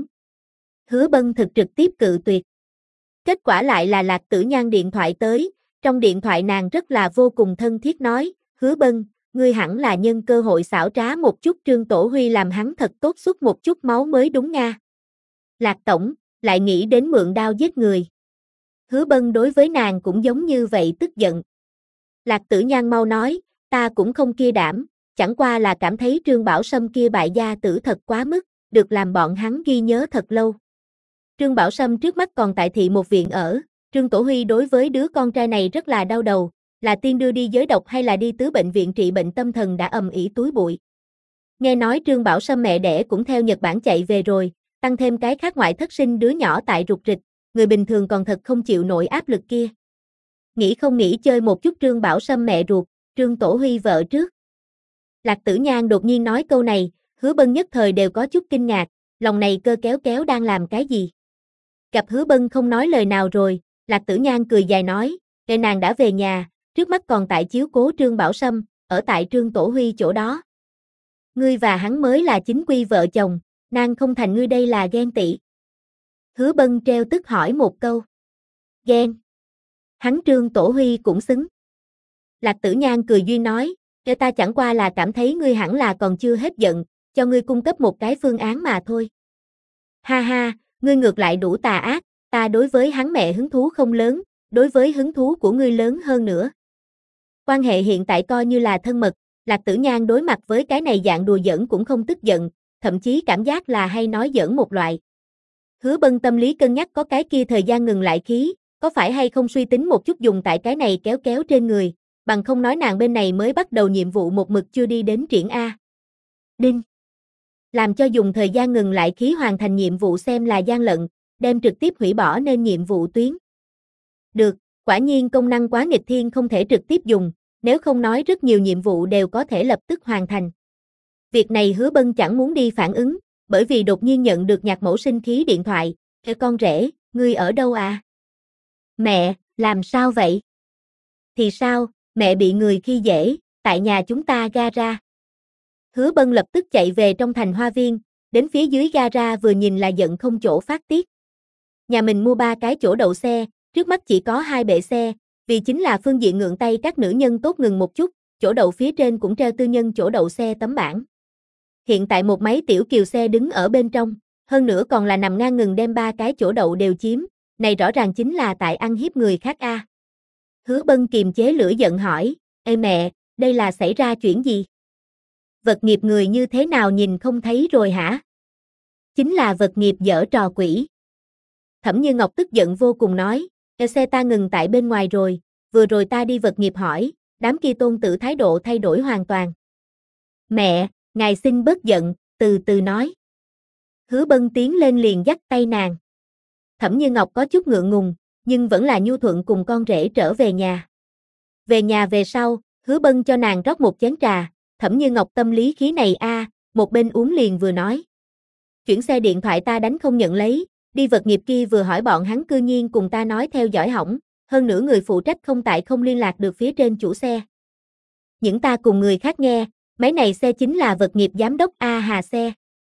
Hứa Bân thực trực tiếp cự tuyệt. Kết quả lại là Lạc Tử Nhan điện thoại tới, trong điện thoại nàng rất là vô cùng thân thiết nói, Hứa Bân, ngươi hẳn là nhân cơ hội xảo trá một chút Trương Tổ Huy làm hắn thật tốt xuất một chút máu mới đúng nga. Lạc Tổng, lại nghĩ đến mượn đao giết người. Hứa Bân đối với nàng cũng giống như vậy tức giận. Lạc Tử Nhan mau nói, ta cũng không kia đảm, chẳng qua là cảm thấy Trương Bảo Sâm kia bại gia tử thật quá mức, được làm bọn hắn ghi nhớ thật lâu. Trương Bảo Sâm trước mắt còn tại thị một viện ở, Trương Tổ Huy đối với đứa con trai này rất là đau đầu, là tiên đưa đi giới độc hay là đi tứ bệnh viện trị bệnh tâm thần đã ầm ĩ túi bụi. Nghe nói Trương Bảo Sâm mẹ đẻ cũng theo Nhật Bản chạy về rồi, tăng thêm cái khác ngoại thất sinh đứa nhỏ tại rục rịch, người bình thường còn thật không chịu nổi áp lực kia. Nghĩ không nghĩ chơi một chút Trương Bảo Sâm mẹ ruột, Trương Tổ Huy vợ trước. Lạc Tử Nhan đột nhiên nói câu này, Hứa Bân nhất thời đều có chút kinh ngạc, lòng này cơ kéo kéo đang làm cái gì. Gặp Hứa Bân không nói lời nào rồi, Lạc Tử Nhan cười dài nói, nàng đã về nhà, trước mắt còn tại chiếu cố Trương Bảo Sâm, ở tại Trương Tổ Huy chỗ đó. Ngươi và hắn mới là chính quy vợ chồng, nàng không thành ngươi đây là ghen tị. Hứa Bân treo tức hỏi một câu. Ghen. Hắn Trương Tổ Huy cũng xứng. Lạc Tử Nhan cười duyên nói, cho ta chẳng qua là cảm thấy ngươi hẳn là còn chưa hết giận, cho ngươi cung cấp một cái phương án mà thôi. Ha ha, ngươi ngược lại đủ tà ác, ta đối với hắn mẹ hứng thú không lớn, đối với hứng thú của ngươi lớn hơn nữa. Quan hệ hiện tại coi như là thân mật, Lạc Tử Nhan đối mặt với cái này dạng đùa giỡn cũng không tức giận, thậm chí cảm giác là hay nói giỡn một loại. Hứa Bân tâm lý cân nhắc có cái kia thời gian ngừng lại khí, có phải hay không suy tính một chút dùng tại cái này kéo kéo trên người, bằng không nói nàng bên này mới bắt đầu nhiệm vụ một mực chưa đi đến triển A. Đinh. Làm cho dùng thời gian ngừng lại khí hoàn thành nhiệm vụ xem là gian lận, đem trực tiếp hủy bỏ nên nhiệm vụ tuyến. Được, quả nhiên công năng quá nghịch thiên không thể trực tiếp dùng, nếu không nói rất nhiều nhiệm vụ đều có thể lập tức hoàn thành. Việc này Hứa Bân chẳng muốn đi phản ứng, bởi vì đột nhiên nhận được Nhạc Mẫu sinh khí điện thoại, "Ê con rể, ngươi ở đâu à?" "Mẹ, làm sao vậy?" "Thì sao, mẹ bị người khi dễ, tại nhà chúng ta gara." Hứa Bân lập tức chạy về trong thành Hoa Viên, đến phía dưới gara vừa nhìn là giận không chỗ phát tiết. Nhà mình mua 3 cái chỗ đậu xe, trước mắt chỉ có 2 bệ xe, vì chính là phương diện ngượng tay các nữ nhân tốt ngừng một chút, chỗ đậu phía trên cũng treo tư nhân chỗ đậu xe tấm bảng. Hiện tại một máy tiểu kiều xe đứng ở bên trong, hơn nữa còn là nằm ngang ngừng đem 3 cái chỗ đậu đều chiếm, này rõ ràng chính là tại ăn hiếp người khác a. Hứa Bân kiềm chế lửa giận hỏi, "Ê mẹ, đây là xảy ra chuyện gì? Vật nghiệp người như thế nào nhìn không thấy rồi hả?" "Chính là vật nghiệp giở trò quỷ." Thẩm Như Ngọc tức giận vô cùng nói, "Xe ta ngừng tại bên ngoài rồi, vừa rồi ta đi vật nghiệp hỏi, đám kia tôn tử thái độ thay đổi hoàn toàn." "Mẹ, ngài xin bớt giận, từ từ nói." Hứa Bân tiến lên liền dắt tay nàng. Thẩm Như Ngọc có chút ngượng ngùng, nhưng vẫn là nhu thuận cùng con rể trở về nhà. Về nhà về sau, Hứa Bân cho nàng rót một chén trà, Thẩm Như Ngọc tâm lý khí này a, một bên uống liền vừa nói. "Chuyển xe điện thoại ta đánh không nhận lấy, đi vật nghiệp kia vừa hỏi bọn hắn cư nhiên cùng ta nói theo dõi hỏng, hơn nữa người phụ trách không tại không liên lạc được phía trên chủ xe. Những ta cùng người khác nghe, mấy này xe chính là vật nghiệp giám đốc A Hà xe."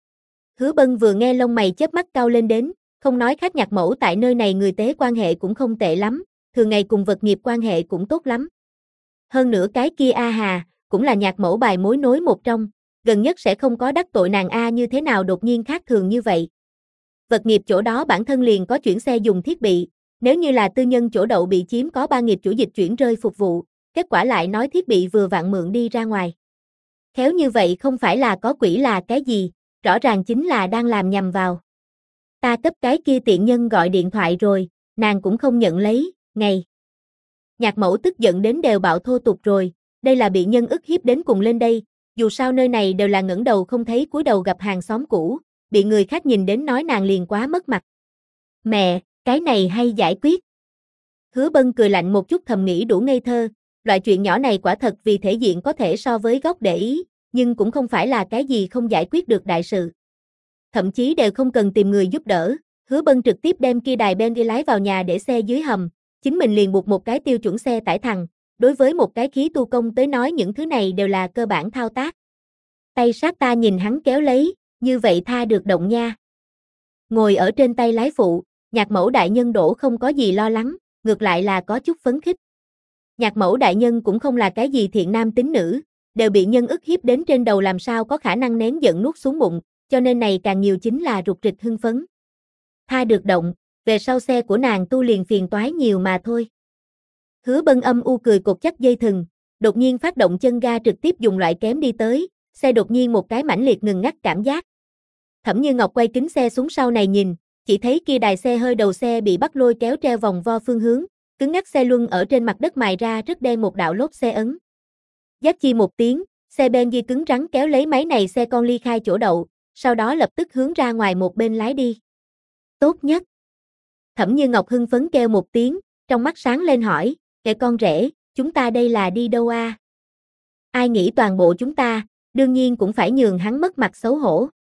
Hứa Bân vừa nghe lông mày chớp mắt cau lên đến, không nói khách Nhạc Mẫu tại nơi này người tế quan hệ cũng không tệ lắm, thường ngày cùng vật nghiệp quan hệ cũng tốt lắm. Hơn nữa cái kia A Hà, cũng là Nhạc Mẫu bài mối nối một trong, gần nhất sẽ không có đắc tội nàng A như thế nào đột nhiên khác thường như vậy. Vật nghiệp chỗ đó bản thân liền có chuyển xe dùng thiết bị, nếu như là tư nhân chỗ đậu bị chiếm có 3 nghiệp chủ dịch chuyển rơi phục vụ, kết quả lại nói thiết bị vừa vặn mượn đi ra ngoài. Khéo như vậy không phải là có quỷ là cái gì, rõ ràng chính là đang làm nhầm vào. Ta cấp cái kia tiện nhân gọi điện thoại rồi, nàng cũng không nhận lấy, ngày. Nhạc Mẫu tức giận đến đều bạo thô tục rồi, đây là bị nhân ức hiếp đến cùng lên đây, dù sao nơi này đều là ngẩng đầu không thấy cúi đầu gặp hàng xóm cũ, bị người khác nhìn đến nói nàng liền quá mất mặt. "Mẹ, cái này hay giải quyết." Hứa Bân cười lạnh một chút thầm nghĩ đủ ngây thơ, loại chuyện nhỏ này quả thật vì thể diện có thể so với góc để ý, nhưng cũng không phải là cái gì không giải quyết được đại sự. Thậm chí đều không cần tìm người giúp đỡ, Hứa Bân trực tiếp đem kia đài Bentley lái vào nhà để xe dưới hầm, chính mình liền buộc một cái tiêu chuẩn xe tải thằng, đối với một cái khí tu công tới nói những thứ này đều là cơ bản thao tác. Tay sát ta nhìn hắn kéo lấy, như vậy tha được động nha. Ngồi ở trên tay lái phụ, Nhạc Mẫu đại nhân đổ không có gì lo lắng, ngược lại là có chút phấn khích. Nhạc Mẫu đại nhân cũng không là cái gì thiện nam tín nữ, đều bị nhân ức hiếp đến trên đầu làm sao có khả năng nén giận nuốt xuống bụng, cho nên này càng nhiều chính là rục rịch hưng phấn. Tha được động, về sau xe của nàng tu liền phiền toái nhiều mà thôi. Hứa Bân âm u cười cột chắc dây thừng, đột nhiên phát động chân ga trực tiếp dùng loại kém đi tới, xe đột nhiên một cái mãnh liệt ngừng ngắt cảm giác. Thẩm Như Ngọc quay kính xe xuống sau này nhìn, chỉ thấy kia đài xe hơi đầu xe bị bắt lôi kéo treo vòng vo phương hướng, cứng ngắc xe luân ở trên mặt đất mài ra rất đen một đạo lốp xe ấn. Giáp chi một tiếng, xe Benz cứng rắn kéo lấy máy này xe con ly khai chỗ đậu, sau đó lập tức hướng ra ngoài một bên lái đi. Tốt nhất. Thẩm Như Ngọc hưng phấn kêu một tiếng, trong mắt sáng lên hỏi, "Kệ con rể, chúng ta đây là đi đâu a?" "Ai nghĩ toàn bộ chúng ta, đương nhiên cũng phải nhường hắn mất mặt xấu hổ."